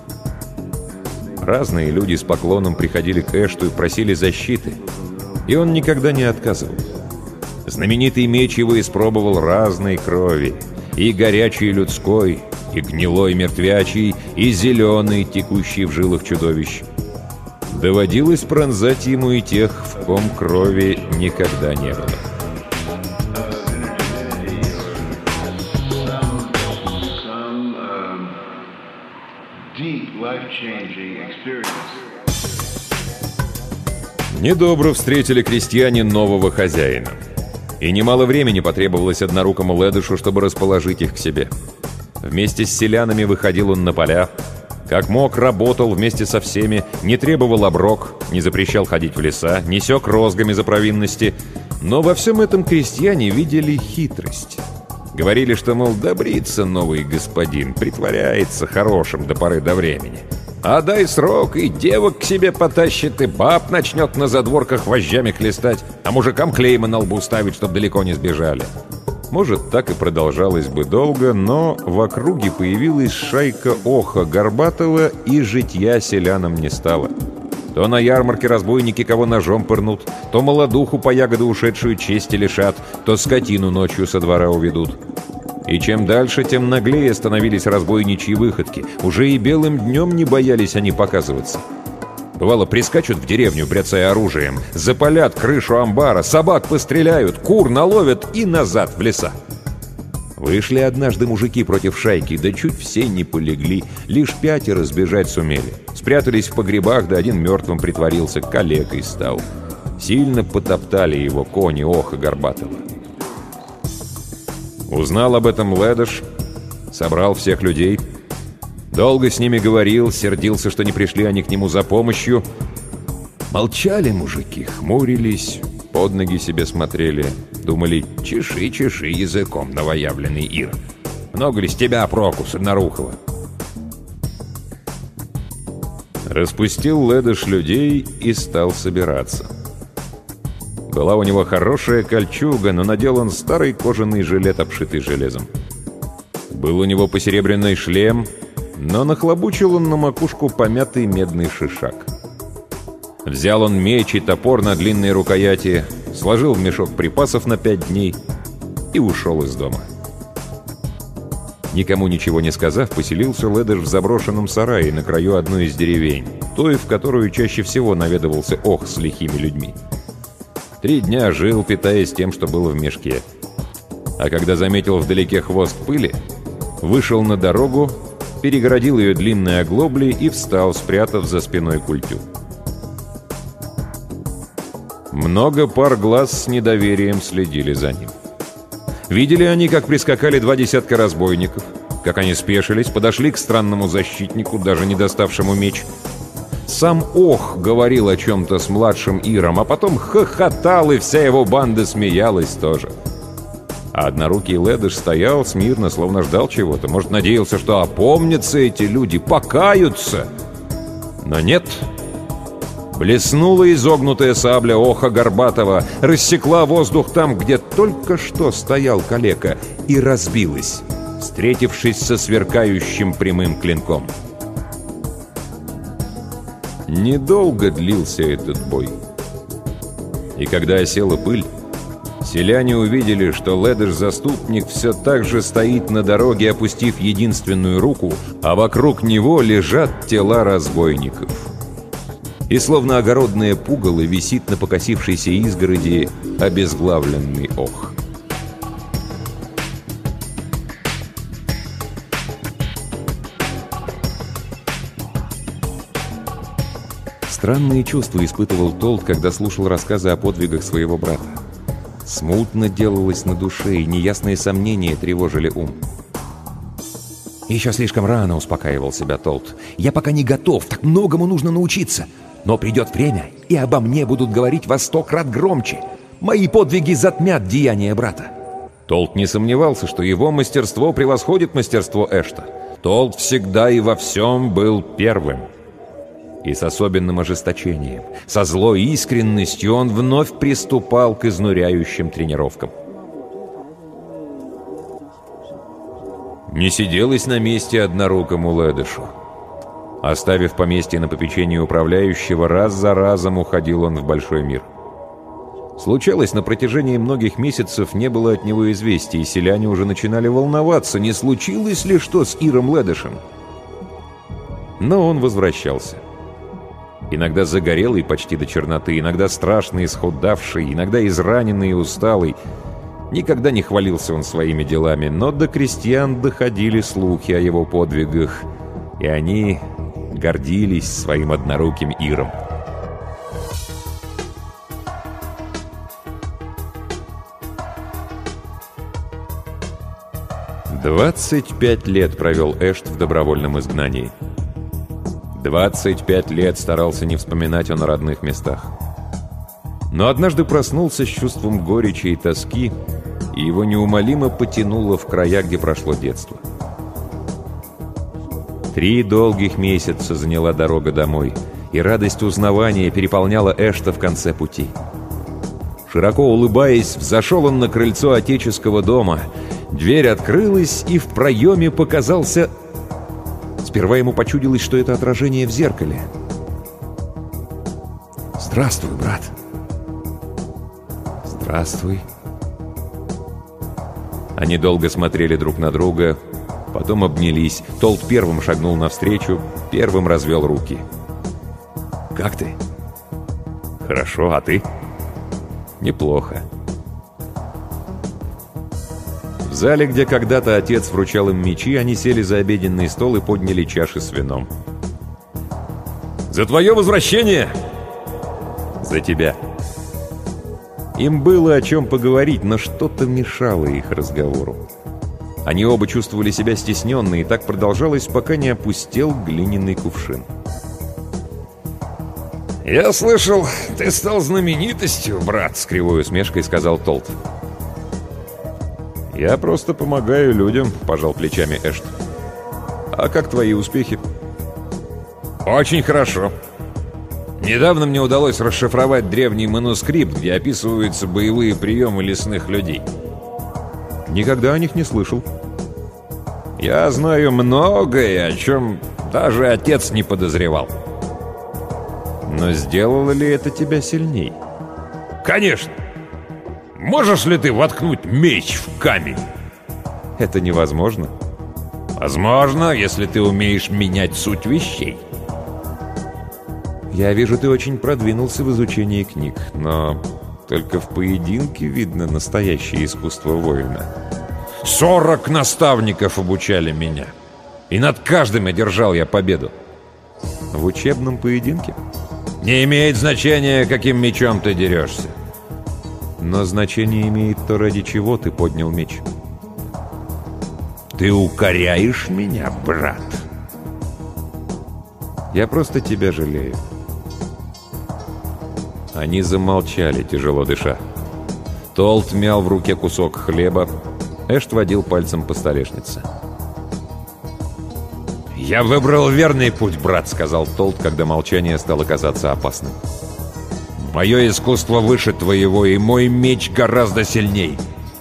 Разные люди с поклоном приходили к Эшту и просили защиты. И он никогда не отказывал. Знаменитый меч его испробовал разной крови. И горячей людской, и гнилой мертвячей, и зеленой, текущей в жилах чудовищ. Доводилось пронзать ему и тех, в ком крови никогда не было. Недобро встретили крестьяне нового хозяина. И немало времени потребовалось однорукому Ледышу, чтобы расположить их к себе. Вместе с селянами выходил он на поля. Как мог, работал вместе со всеми, не требовал оброк, не запрещал ходить в леса, не сёк розгами за провинности. Но во всем этом крестьяне видели хитрость. Говорили, что, мол, добрится новый господин, притворяется хорошим до поры до времени. А дай срок, и девок к себе потащит, и баб начнет на задворках вожжами хлестать, а мужикам клейма на лбу ставить, чтоб далеко не сбежали. Может, так и продолжалось бы долго, но в округе появилась шайка Оха Горбатова, и житья селянам не стало. То на ярмарке разбойники кого ножом пырнут, то молодуху по ягоду ушедшую чести лишат, то скотину ночью со двора уведут. И чем дальше, тем наглее становились разбойничьи выходки. Уже и белым днем не боялись они показываться. Бывало, прискачут в деревню, бряцая оружием, запалят крышу амбара, собак постреляют, кур наловят и назад в леса. Вышли однажды мужики против шайки, да чуть все не полегли, лишь 5 сбежать сумели. Спрятались в погребах, да один мертвым притворился, калекой стал. Сильно потоптали его кони Оха Горбатова. Узнал об этом Ледыш, собрал всех людей. Долго с ними говорил, сердился, что не пришли они к нему за помощью. Молчали мужики, хмурились, под ноги себе смотрели. Думали, чеши языком, новоявленный Ир. Много ли с тебя проку, Сырнорухова? Распустил Ледыш людей и стал собираться. Была у него хорошая кольчуга, но надел он старый кожаный жилет, обшитый железом. Был у него посеребряный шлем, но нахлобучил он на макушку помятый медный шишак. Взял он меч и топор на длинной рукояти, сложил в мешок припасов на 5 дней и ушел из дома. Никому ничего не сказав, поселился Ледыш в заброшенном сарае на краю одной из деревень, той, в которую чаще всего наведывался Ох с лихими людьми. 3 дня жил, питаясь тем, что было в мешке. А когда заметил вдалеке хвост пыли, вышел на дорогу, перегородил ее длинной оглоблей и встал, спрятав за спиной культю. Много пар глаз с недоверием следили за ним. Видели они, как прискакали 2 десятка разбойников, как они спешились, подошли к странному защитнику, даже не доставшему меч. Сам Ох говорил о чем-то с младшим Иром, а потом хохотал, и вся его банда смеялась тоже. А однорукий Ледыш стоял смирно, словно ждал чего-то. Может, надеялся, что опомнятся эти люди, покаются. Но нет. Блеснула изогнутая сабля Оха Горбатова, рассекла воздух там, где только что стоял калека, и разбилась, встретившись со сверкающим прямым клинком. Недолго длился этот бой. И когда осела пыль, селяне увидели, что Ледыш-заступник все так же стоит на дороге, опустив единственную руку, а вокруг него лежат тела разбойников. И словно огородное пугало висит на покосившейся изгороди обезглавленный Ох. Странные чувства испытывал Толд, когда слушал рассказы о подвигах своего брата. Смутно делалось на душе, и неясные сомнения тревожили ум. «Еще слишком рано», — успокаивал себя Толт. «Я пока не готов, так многому нужно научиться. Но придет время, и обо мне будут говорить во 100 крат громче. Мои подвиги затмят деяния брата». Толт не сомневался, что его мастерство превосходит мастерство Эшта. Толт всегда и во всем был первым. И с особенным ожесточением, со злой искренностью он вновь приступал к изнуряющим тренировкам. Не сиделось на месте однорукому Ледышу. Оставив поместье на попечении управляющего, раз за разом уходил он в большой мир. Случалось, на протяжении многих месяцев не было от него известий, и селяне уже начинали волноваться, не случилось ли что с Иром Ледышем. Но он возвращался. Иногда загорелый почти до черноты, иногда страшно исхудавший, иногда израненный и усталый. Никогда не хвалился он своими делами, но до крестьян доходили слухи о его подвигах, и они гордились своим одноруким Иром. «25 лет провел Эшт в добровольном изгнании. 25 лет старался не вспоминать он о родных местах. Но однажды проснулся с чувством горечи и тоски, и его неумолимо потянуло в края, где прошло детство. 3 долгих месяца заняла дорога домой, и радость узнавания переполняла Эшта в конце пути. Широко улыбаясь, взошел он на крыльцо отеческого дома. Дверь открылась, и в проеме показался... Сперва ему почудилось, что это отражение в зеркале. «Здравствуй, брат». «Здравствуй». Они долго смотрели друг на друга, потом обнялись. Толт первым шагнул навстречу, первым развел руки. «Как ты?» «Хорошо, а ты?» «Неплохо». В зале, где когда-то отец вручал им мечи, они сели за обеденный стол и подняли чаши с вином. «За твое возвращение!» «За тебя!» Им было о чем поговорить, но что-то мешало их разговору. Они оба чувствовали себя стесненно, и так продолжалось, пока не опустел глиняный кувшин. «Я слышал, ты стал знаменитостью, брат», — с кривой усмешкой сказал Толт. «Я просто помогаю людям», — пожал плечами Эшт. «А как твои успехи?» «Очень хорошо. Недавно мне удалось расшифровать древний манускрипт, где описываются боевые приемы лесных людей». «Никогда о них не слышал». «Я знаю многое, о чем даже отец не подозревал». «Но сделало ли это тебя сильней?» «Конечно! Можешь ли ты воткнуть меч в камень?» «Это невозможно». «Возможно, если ты умеешь менять суть вещей». «Я вижу, ты очень продвинулся в изучении книг, но только в поединке видно настоящее искусство воина». 40 наставников обучали меня, и над каждым одержал я победу». «В учебном поединке?» «Не имеет значения, каким мечом ты дерешься». «Но значение имеет то, ради чего ты поднял меч». «Ты укоряешь меня, брат?» «Я просто тебя жалею». Они замолчали, тяжело дыша. Толт мял в руке кусок хлеба. Эшт водил пальцем по столешнице. «Я выбрал верный путь, брат», — сказал Толт, когда молчание стало казаться опасным. «Мое искусство выше твоего, и мой меч гораздо сильней».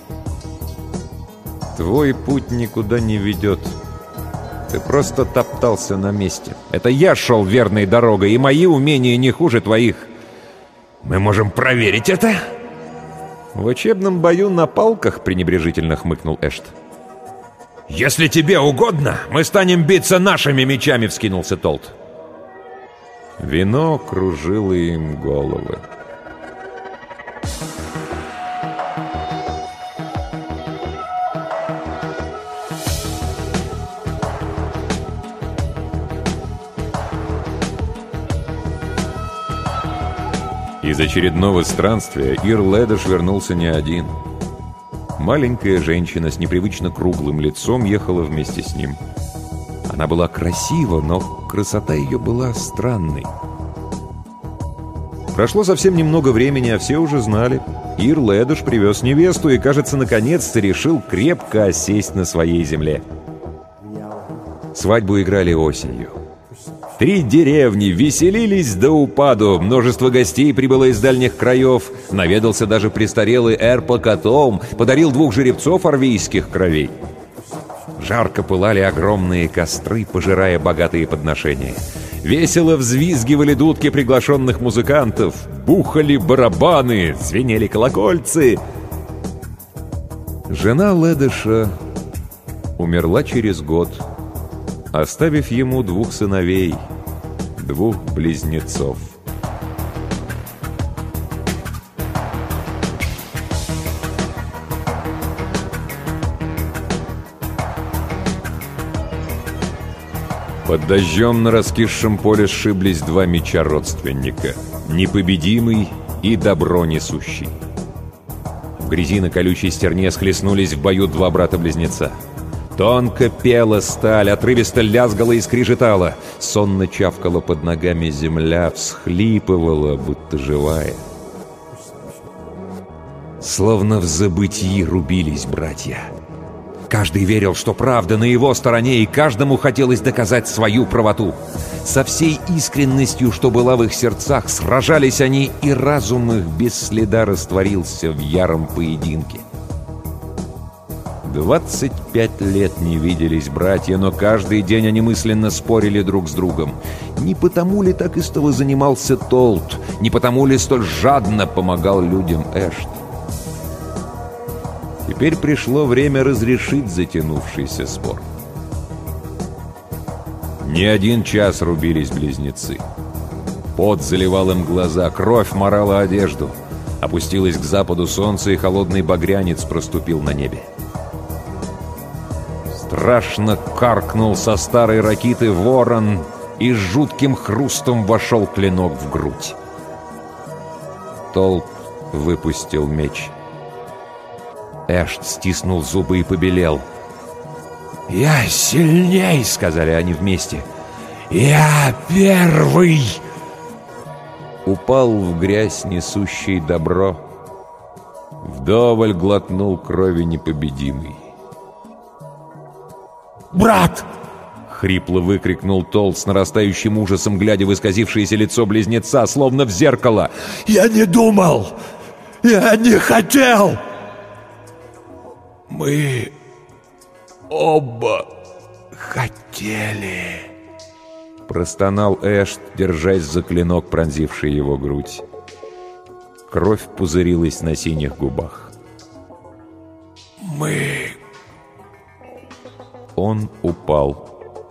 «Твой путь никуда не ведет. Ты просто топтался на месте. Это я шел верной дорогой, и мои умения не хуже твоих». «Мы можем проверить это?» «В учебном бою на палках», — пренебрежительно хмыкнул Эшт. «Если тебе угодно, мы станем биться нашими мечами», — вскинулся Толт. Вино кружило им головы. Из очередного странствия Ир Ледыш вернулся не один. Маленькая женщина с непривычно круглым лицом ехала вместе с ним. Она была красива, но красота ее была странной. Прошло совсем немного времени, а все уже знали. Ир Ледыш привез невесту и, кажется, наконец-то решил крепко осесть на своей земле. Свадьбу играли осенью. 3 деревни веселились до упаду, множество гостей прибыло из дальних краев, наведался даже престарелый Эрпа-Котом, подарил 2 жеребцов орвийских кровей. Жарко пылали огромные костры, пожирая богатые подношения. Весело взвизгивали дудки приглашенных музыкантов, бухали барабаны, звенели колокольцы. Жена Ледыша умерла через год, оставив ему 2 сыновей, 2 близнецов. Под дождем на раскисшем поле сшиблись 2 меча родственника — непобедимый и добро несущий. В грязи на колючей стерне схлестнулись в бою 2 брата-близнеца. Тонко пела сталь, отрывисто лязгала и скрижетала. Сонно чавкала под ногами земля, всхлипывала, будто живая. Словно в забытии рубились братья. Каждый верил, что правда на его стороне, и каждому хотелось доказать свою правоту. Со всей искренностью, что была в их сердцах, сражались они, и разум их без следа растворился в яром поединке. 25 лет не виделись братья, но каждый день они мысленно спорили друг с другом. Не потому ли так истово занимался Толд, не потому ли столь жадно помогал людям Эшт? Теперь пришло время разрешить затянувшийся спор. Не 1 час рубились близнецы. Пот заливал им глаза, кровь морала одежду. Опустилось к западу солнце, и холодный багрянец проступил на небе. Страшно каркнул со старой ракиты ворон, и с жутким хрустом вошел клинок в грудь. Толд выпустил меч. Эшт стиснул зубы и побелел. «Я сильней!» — сказали они вместе. «Я первый!» Упал в грязь несущий добро. Вдоволь глотнул крови непобедимый. «Брат!» — хрипло выкрикнул Толд с нарастающим ужасом, глядя в исказившееся лицо близнеца, словно в зеркало. «Я не думал! Я не хотел!» «Мы оба хотели!» — простонал Эшт, держась за клинок, пронзивший его грудь. Кровь пузырилась на синих губах. «Мы...» Он упал.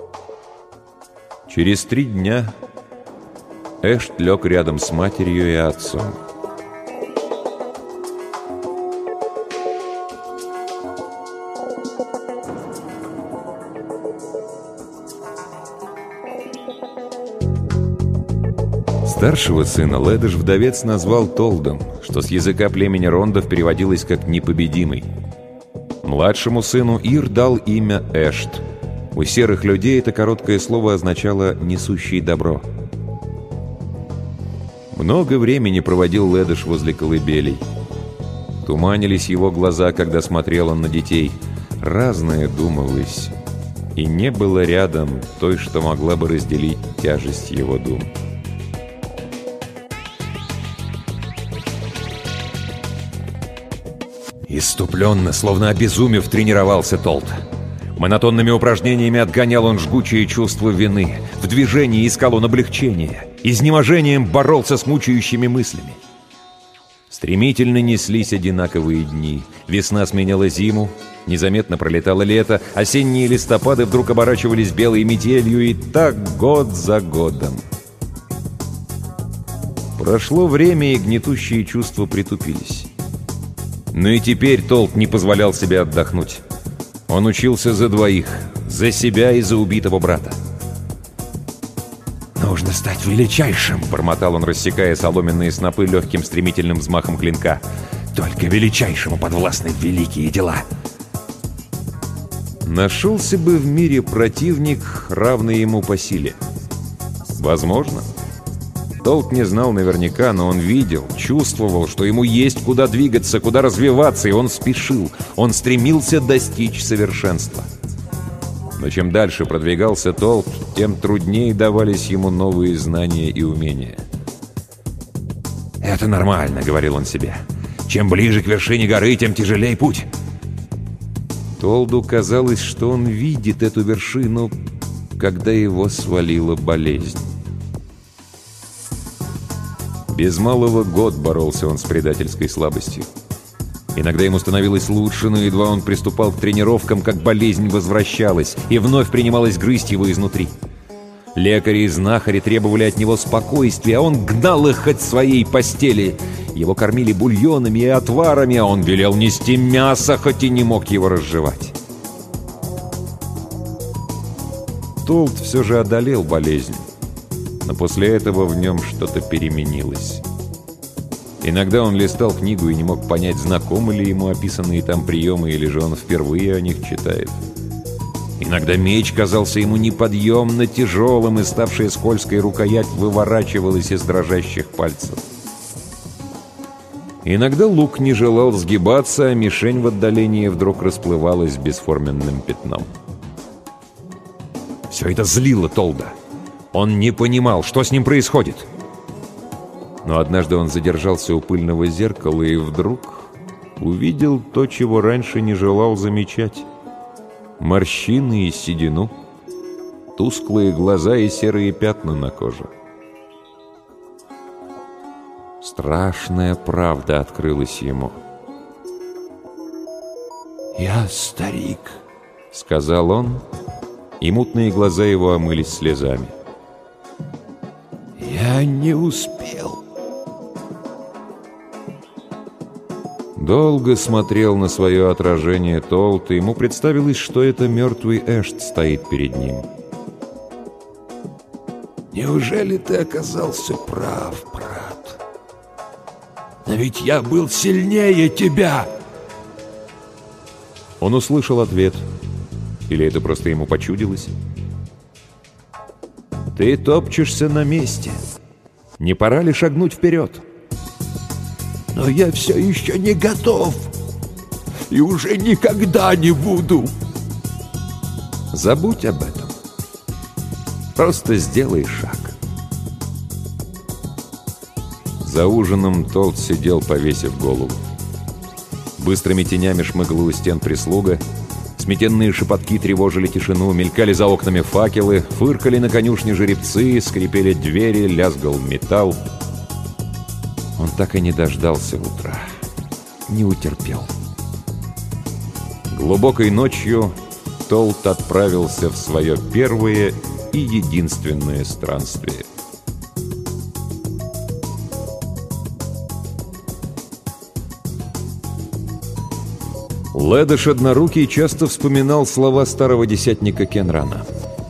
Через 3 дня Эшт лег рядом с матерью и отцом. Старшего сына Ледыш вдовец назвал Толдом, что с языка племени Рондов переводилось как «непобедимый». Младшему сыну Ир дал имя Эшт. У серых людей это короткое слово означало «несущий добро». Много времени проводил Ледыш возле колыбелей. Туманились его глаза, когда смотрел он на детей. Разное думалось, и не было рядом той, что могла бы разделить тяжесть его дум. Иступленно, словно обезумев, тренировался Толд. Монотонными упражнениями отгонял он жгучее чувство вины. В движении искал он облегчения. Изнеможением боролся с мучающими мыслями. Стремительно неслись одинаковые дни. Весна сменяла зиму, незаметно пролетало лето, осенние листопады вдруг оборачивались белой метелью, и так год за годом. Прошло время, и гнетущие чувства притупились. Но и теперь Толд не позволял себе отдохнуть. Он учился за 2, за себя и за убитого брата. «Нужно стать величайшим!» — бормотал он, рассекая соломенные снопы легким стремительным взмахом клинка. «Только величайшему подвластны великие дела!» Нашелся бы в мире противник, равный ему по силе. Возможно. Толт не знал наверняка, но он видел, чувствовал, что ему есть куда двигаться, куда развиваться, и он спешил. Он стремился достичь совершенства. Но чем дальше продвигался Толт, тем труднее давались ему новые знания и умения. «Это нормально», — говорил он себе. «Чем ближе к вершине горы, тем тяжелее путь». Толду казалось, что он видит эту вершину, когда его свалила болезнь. Без малого год боролся он с предательской слабостью. Иногда ему становилось лучше, но едва он приступал к тренировкам, как болезнь возвращалась и вновь принималась грызть его изнутри. Лекари и знахари требовали от него спокойствия, а он гнал их от своей постели. Его кормили бульонами и отварами, а он велел нести мясо, хоть и не мог его разжевать. Толт все же одолел болезнь, но после этого в нем что-то переменилось. Иногда он листал книгу и не мог понять, знакомы ли ему описанные там приемы, или же он впервые о них читает. Иногда меч казался ему неподъемно тяжелым, и ставшая скользкой рукоять выворачивалась из дрожащих пальцев. Иногда лук не желал сгибаться, а мишень в отдалении вдруг расплывалась бесформенным пятном. Все это злило Толда. Он не понимал, что с ним происходит. Но однажды он задержался у пыльного зеркала и вдруг увидел то, чего раньше не желал замечать. Морщины и седину, тусклые глаза и серые пятна на коже. Страшная правда открылась ему. «Я старик», — сказал он, и мутные глаза его омылись слезами. «Я не успел». Долго смотрел на свое отражение Толт, и ему представилось, что это мертвый Эшт стоит перед ним. «Неужели ты оказался прав, брат? Но ведь я был сильнее тебя!» Он услышал ответ. Или это просто ему почудилось? «Ты топчешься на месте. Не пора ли шагнуть вперед?» «Но я все еще не готов. И уже никогда не буду». Забудь об этом. Просто сделай шаг. За ужином Толт сидел, повесив голову. Быстрыми тенями шмыгала у стен прислуга. Сметенные шепотки тревожили тишину, мелькали за окнами факелы, фыркали на конюшне жеребцы, скрипели двери, лязгал металл. Он так и не дождался утра. Не утерпел. Глубокой ночью Толт отправился в свое первое и единственное странствие. Ледош Однорукий часто вспоминал слова старого десятника Кенрана.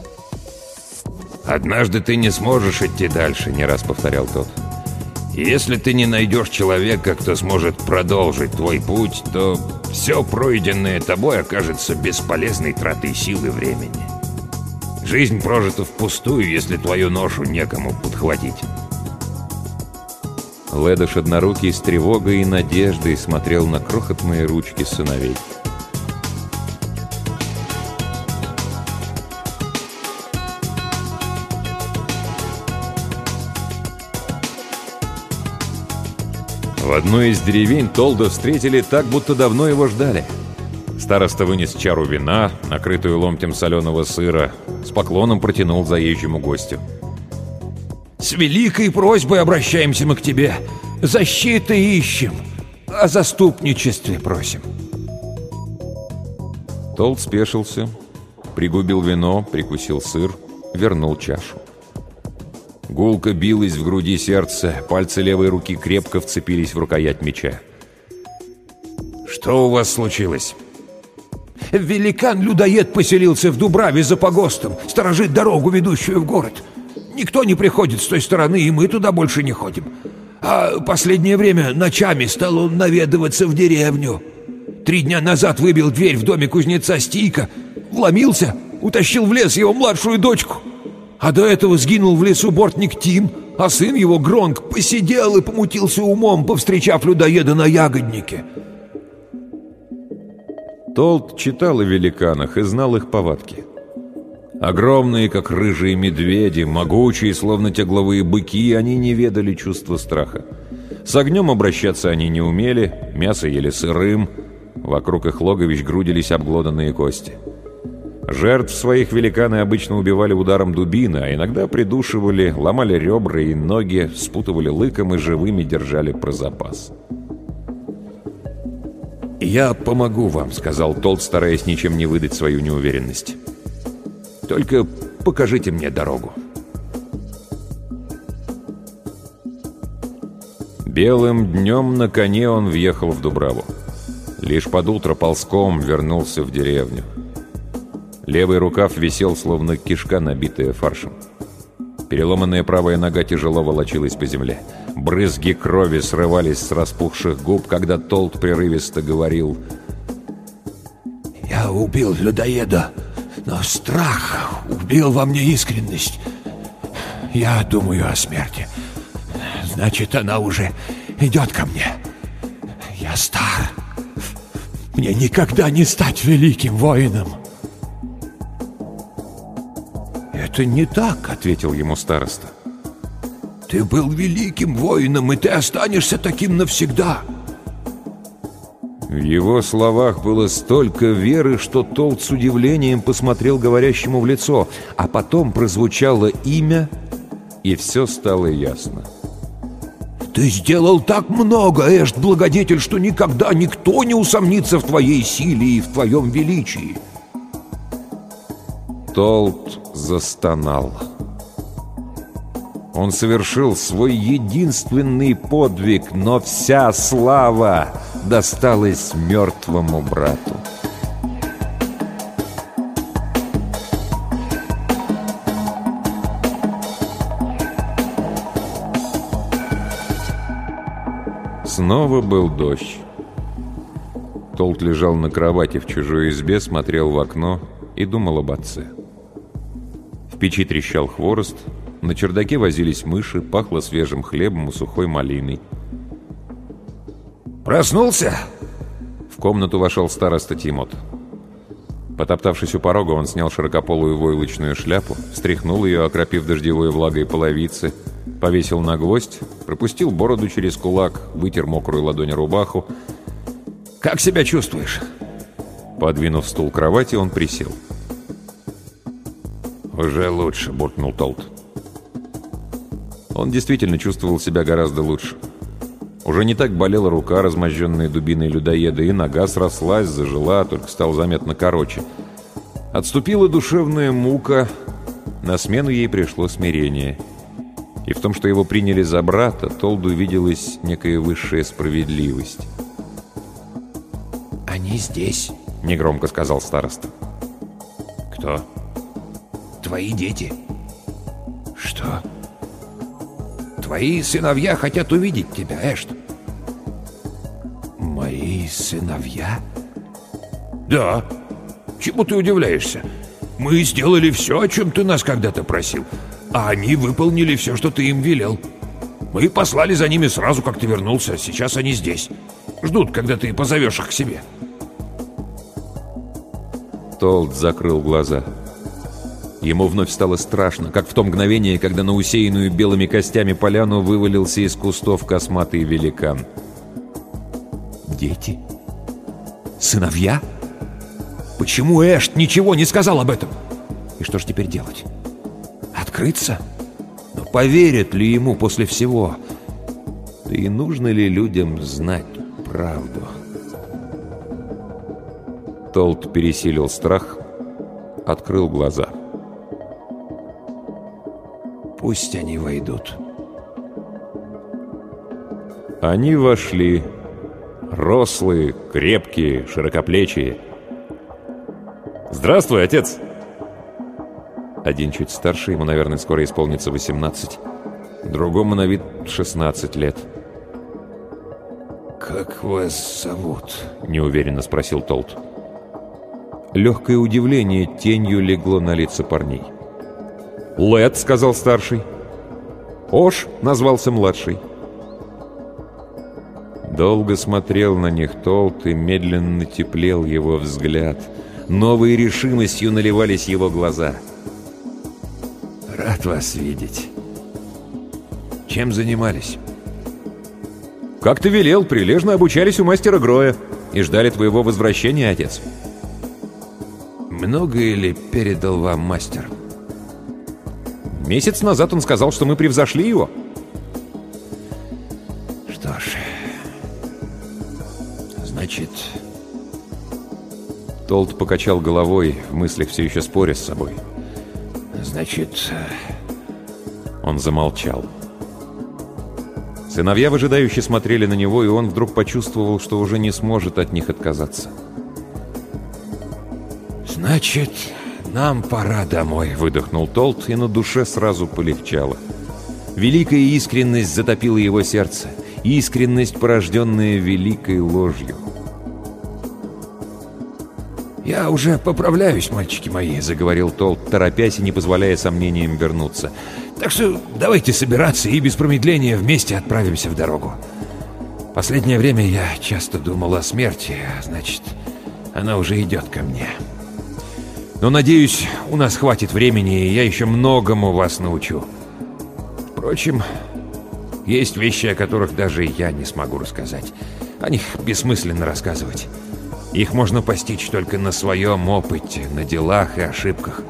«Однажды ты не сможешь идти дальше», — не раз повторял тот. «Если ты не найдешь человека, кто сможет продолжить твой путь, то все пройденное тобой окажется бесполезной тратой сил и времени. Жизнь прожита впустую, если твою ношу некому подхватить». Ледош Однорукий с тревогой и надеждой смотрел на крохотные ручки сыновей. В одной из деревень Толда встретили так, будто давно его ждали. Староста вынес чару вина, накрытую ломтем соленого сыра, с поклоном протянул заезжему гостю. «С великой просьбой обращаемся мы к тебе. Защиты ищем, о заступничестве просим». Толд спешился, пригубил вино, прикусил сыр, вернул чашу. Гулко билось в груди сердце, пальцы левой руки крепко вцепились в рукоять меча. «Что у вас случилось?» «Великан-людоед поселился в Дубраве за погостом, сторожит дорогу, ведущую в город. Никто не приходит с той стороны, и мы туда больше не ходим. А последнее время ночами стал он наведываться в деревню. 3 дня назад выбил дверь в доме кузнеца Стийка. вломился, утащил в лес его младшую дочку. А до этого сгинул в лесу бортник Тим, а сын его, Гронк, посидел и помутился умом, повстречав людоеда на ягоднике. Толт читал о великанах и знал их повадки. Огромные, как рыжие медведи, могучие, словно тягловые быки, они не ведали чувства страха. С огнем обращаться они не умели, мясо ели сырым, вокруг их логовищ грудились обглоданные кости. Жертв своих великаны обычно убивали ударом дубины, а иногда придушивали, ломали ребра и ноги, спутывали лыком и живыми держали про запас. «Я помогу вам», — сказал Толт, стараясь ничем не выдать свою неуверенность. «Только покажите мне дорогу». Белым днем на коне он въехал в Дубраву. Лишь под утро ползком вернулся в деревню. Левый рукав висел, словно кишка, набитая фаршем. Переломанная правая нога тяжело волочилась по земле. Брызги крови срывались с распухших губ, когда Толт прерывисто говорил: «Я убил людоеда, но страх убил во мне искренность. Я думаю о смерти. Значит, она уже идет ко мне. Я стар. Мне никогда не стать великим воином». «Это не так», — ответил ему староста. «Ты был великим воином, и ты останешься таким навсегда». В его словах было столько веры, что Толт с удивлением посмотрел говорящему в лицо, а потом прозвучало имя, и все стало ясно. «Ты сделал так много, Эшт-благодетель, что никогда никто не усомнится в твоей силе и в твоем величии». Толт застонал. Он совершил свой единственный подвиг, но вся слава досталась мертвому брату. Снова был дождь. Толт лежал на кровати в чужой избе, смотрел в окно и думал об отце. В печи трещал хворост, на чердаке возились мыши, пахло свежим хлебом и сухой малиной. «Проснулся?» В комнату вошел староста Тимот. Потоптавшись у порога, он снял широкополую войлочную шляпу, встряхнул ее, окропив дождевой влагой половицы, повесил на гвоздь, пропустил бороду через кулак, вытер мокрую ладонь рубаху. «Как себя чувствуешь?» Подвинув стул к кровати, он присел. «Уже лучше», — буркнул Толт. Он действительно чувствовал себя гораздо лучше. Уже не так болела рука, размозженная дубиной людоеда, и нога срослась, зажила, только стала заметно короче. Отступила душевная мука, на смену ей пришло смирение. И в том, что его приняли за брата, Толду виделась некая высшая справедливость. «Они здесь», — негромко сказал староста. «Кто?» «Твои дети». «Что?» «Твои сыновья хотят увидеть тебя, Эшт». «Мои сыновья?» «Да. Чему ты удивляешься? Мы сделали все, о чем ты нас когда-то просил, а они выполнили все, что ты им велел. Мы послали за ними сразу, как ты вернулся, сейчас они здесь. Ждут, когда ты позовешь их к себе». Толт закрыл глаза. Ему вновь стало страшно, как в то мгновение, когда на усеянную белыми костями поляну вывалился из кустов косматый великан. «Дети? Сыновья? Почему Эшт ничего не сказал об этом? И что ж теперь делать? Открыться? Но поверят ли ему после всего? Да и нужно ли людям знать правду?» Толт пересилил страх, открыл глаза. «Пусть они войдут». Они вошли. Рослые, крепкие, широкоплечие. «Здравствуй, отец!» Один чуть старше, ему, наверное, скоро исполнится 18. Другому на вид 16 лет. «Как вас зовут?» — неуверенно спросил Толт. Легкое удивление тенью легло на лица парней. «Лэд», — сказал старший. «Ош», — назвался младший. Долго смотрел на них Толт, и медленно теплел его взгляд. Новой решимостью наливались его глаза. «Рад вас видеть. Чем занимались?» «Как ты велел, прилежно обучались у мастера Гроя и ждали твоего возвращения, отец». «Многое ли передал вам мастер?» «Месяц назад он сказал, что мы превзошли его». «Что ж, значит...» Толт покачал головой, в мыслях все еще споря с собой. «Значит...» Он замолчал. Сыновья выжидающе смотрели на него, и он вдруг почувствовал, что уже не сможет от них отказаться. «Значит, нам пора домой», — выдохнул Толт, и на душе сразу полегчало. Великая искренность затопила его сердце. Искренность, порожденная великой ложью. «Я уже поправляюсь, мальчики мои», — заговорил Толт, торопясь и не позволяя сомнениям вернуться. «Так что давайте собираться и без промедления вместе отправимся в дорогу. Последнее время я часто думал о смерти, а значит, она уже идет ко мне. Но, надеюсь, у нас хватит времени, и я еще многому вас научу. Впрочем, есть вещи, о которых даже я не смогу рассказать. О них бессмысленно рассказывать. Их можно постичь только на своем опыте, на делах и ошибках».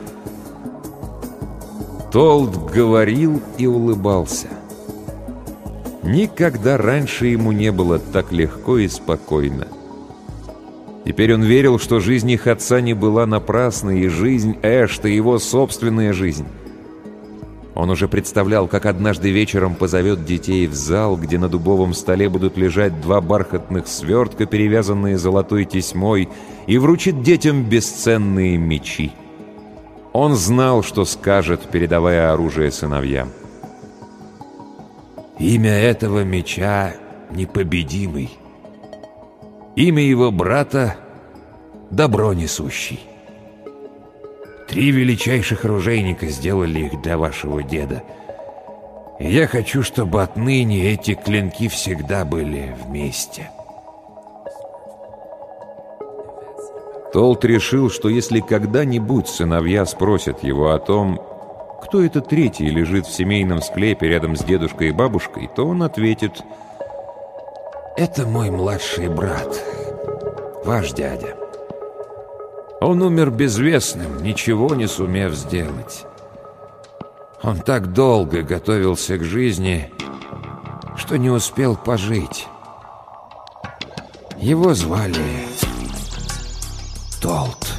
Толт говорил и улыбался. Никогда раньше ему не было так легко и спокойно. Теперь он верил, что жизнь их отца не была напрасной, и жизнь Эшта — его собственная жизнь. Он уже представлял, как однажды вечером позовет детей в зал, где на дубовом столе будут лежать 2 бархатных свертка, перевязанные золотой тесьмой, и вручит детям бесценные мечи. Он знал, что скажет, передавая оружие сыновьям. «Имя этого меча — Непобедимый. Имя его брата — Добро несущий. 3 величайших оружейника сделали их для вашего деда. И я хочу, чтобы отныне эти клинки всегда были вместе». Толт решил, что если когда-нибудь сыновья спросят его о том, кто это третий лежит в семейном склепе рядом с дедушкой и бабушкой, то он ответит: «Это мой младший брат, ваш дядя. Он умер безвестным, ничего не сумев сделать. Он так долго готовился к жизни, что не успел пожить. Его звали Толт».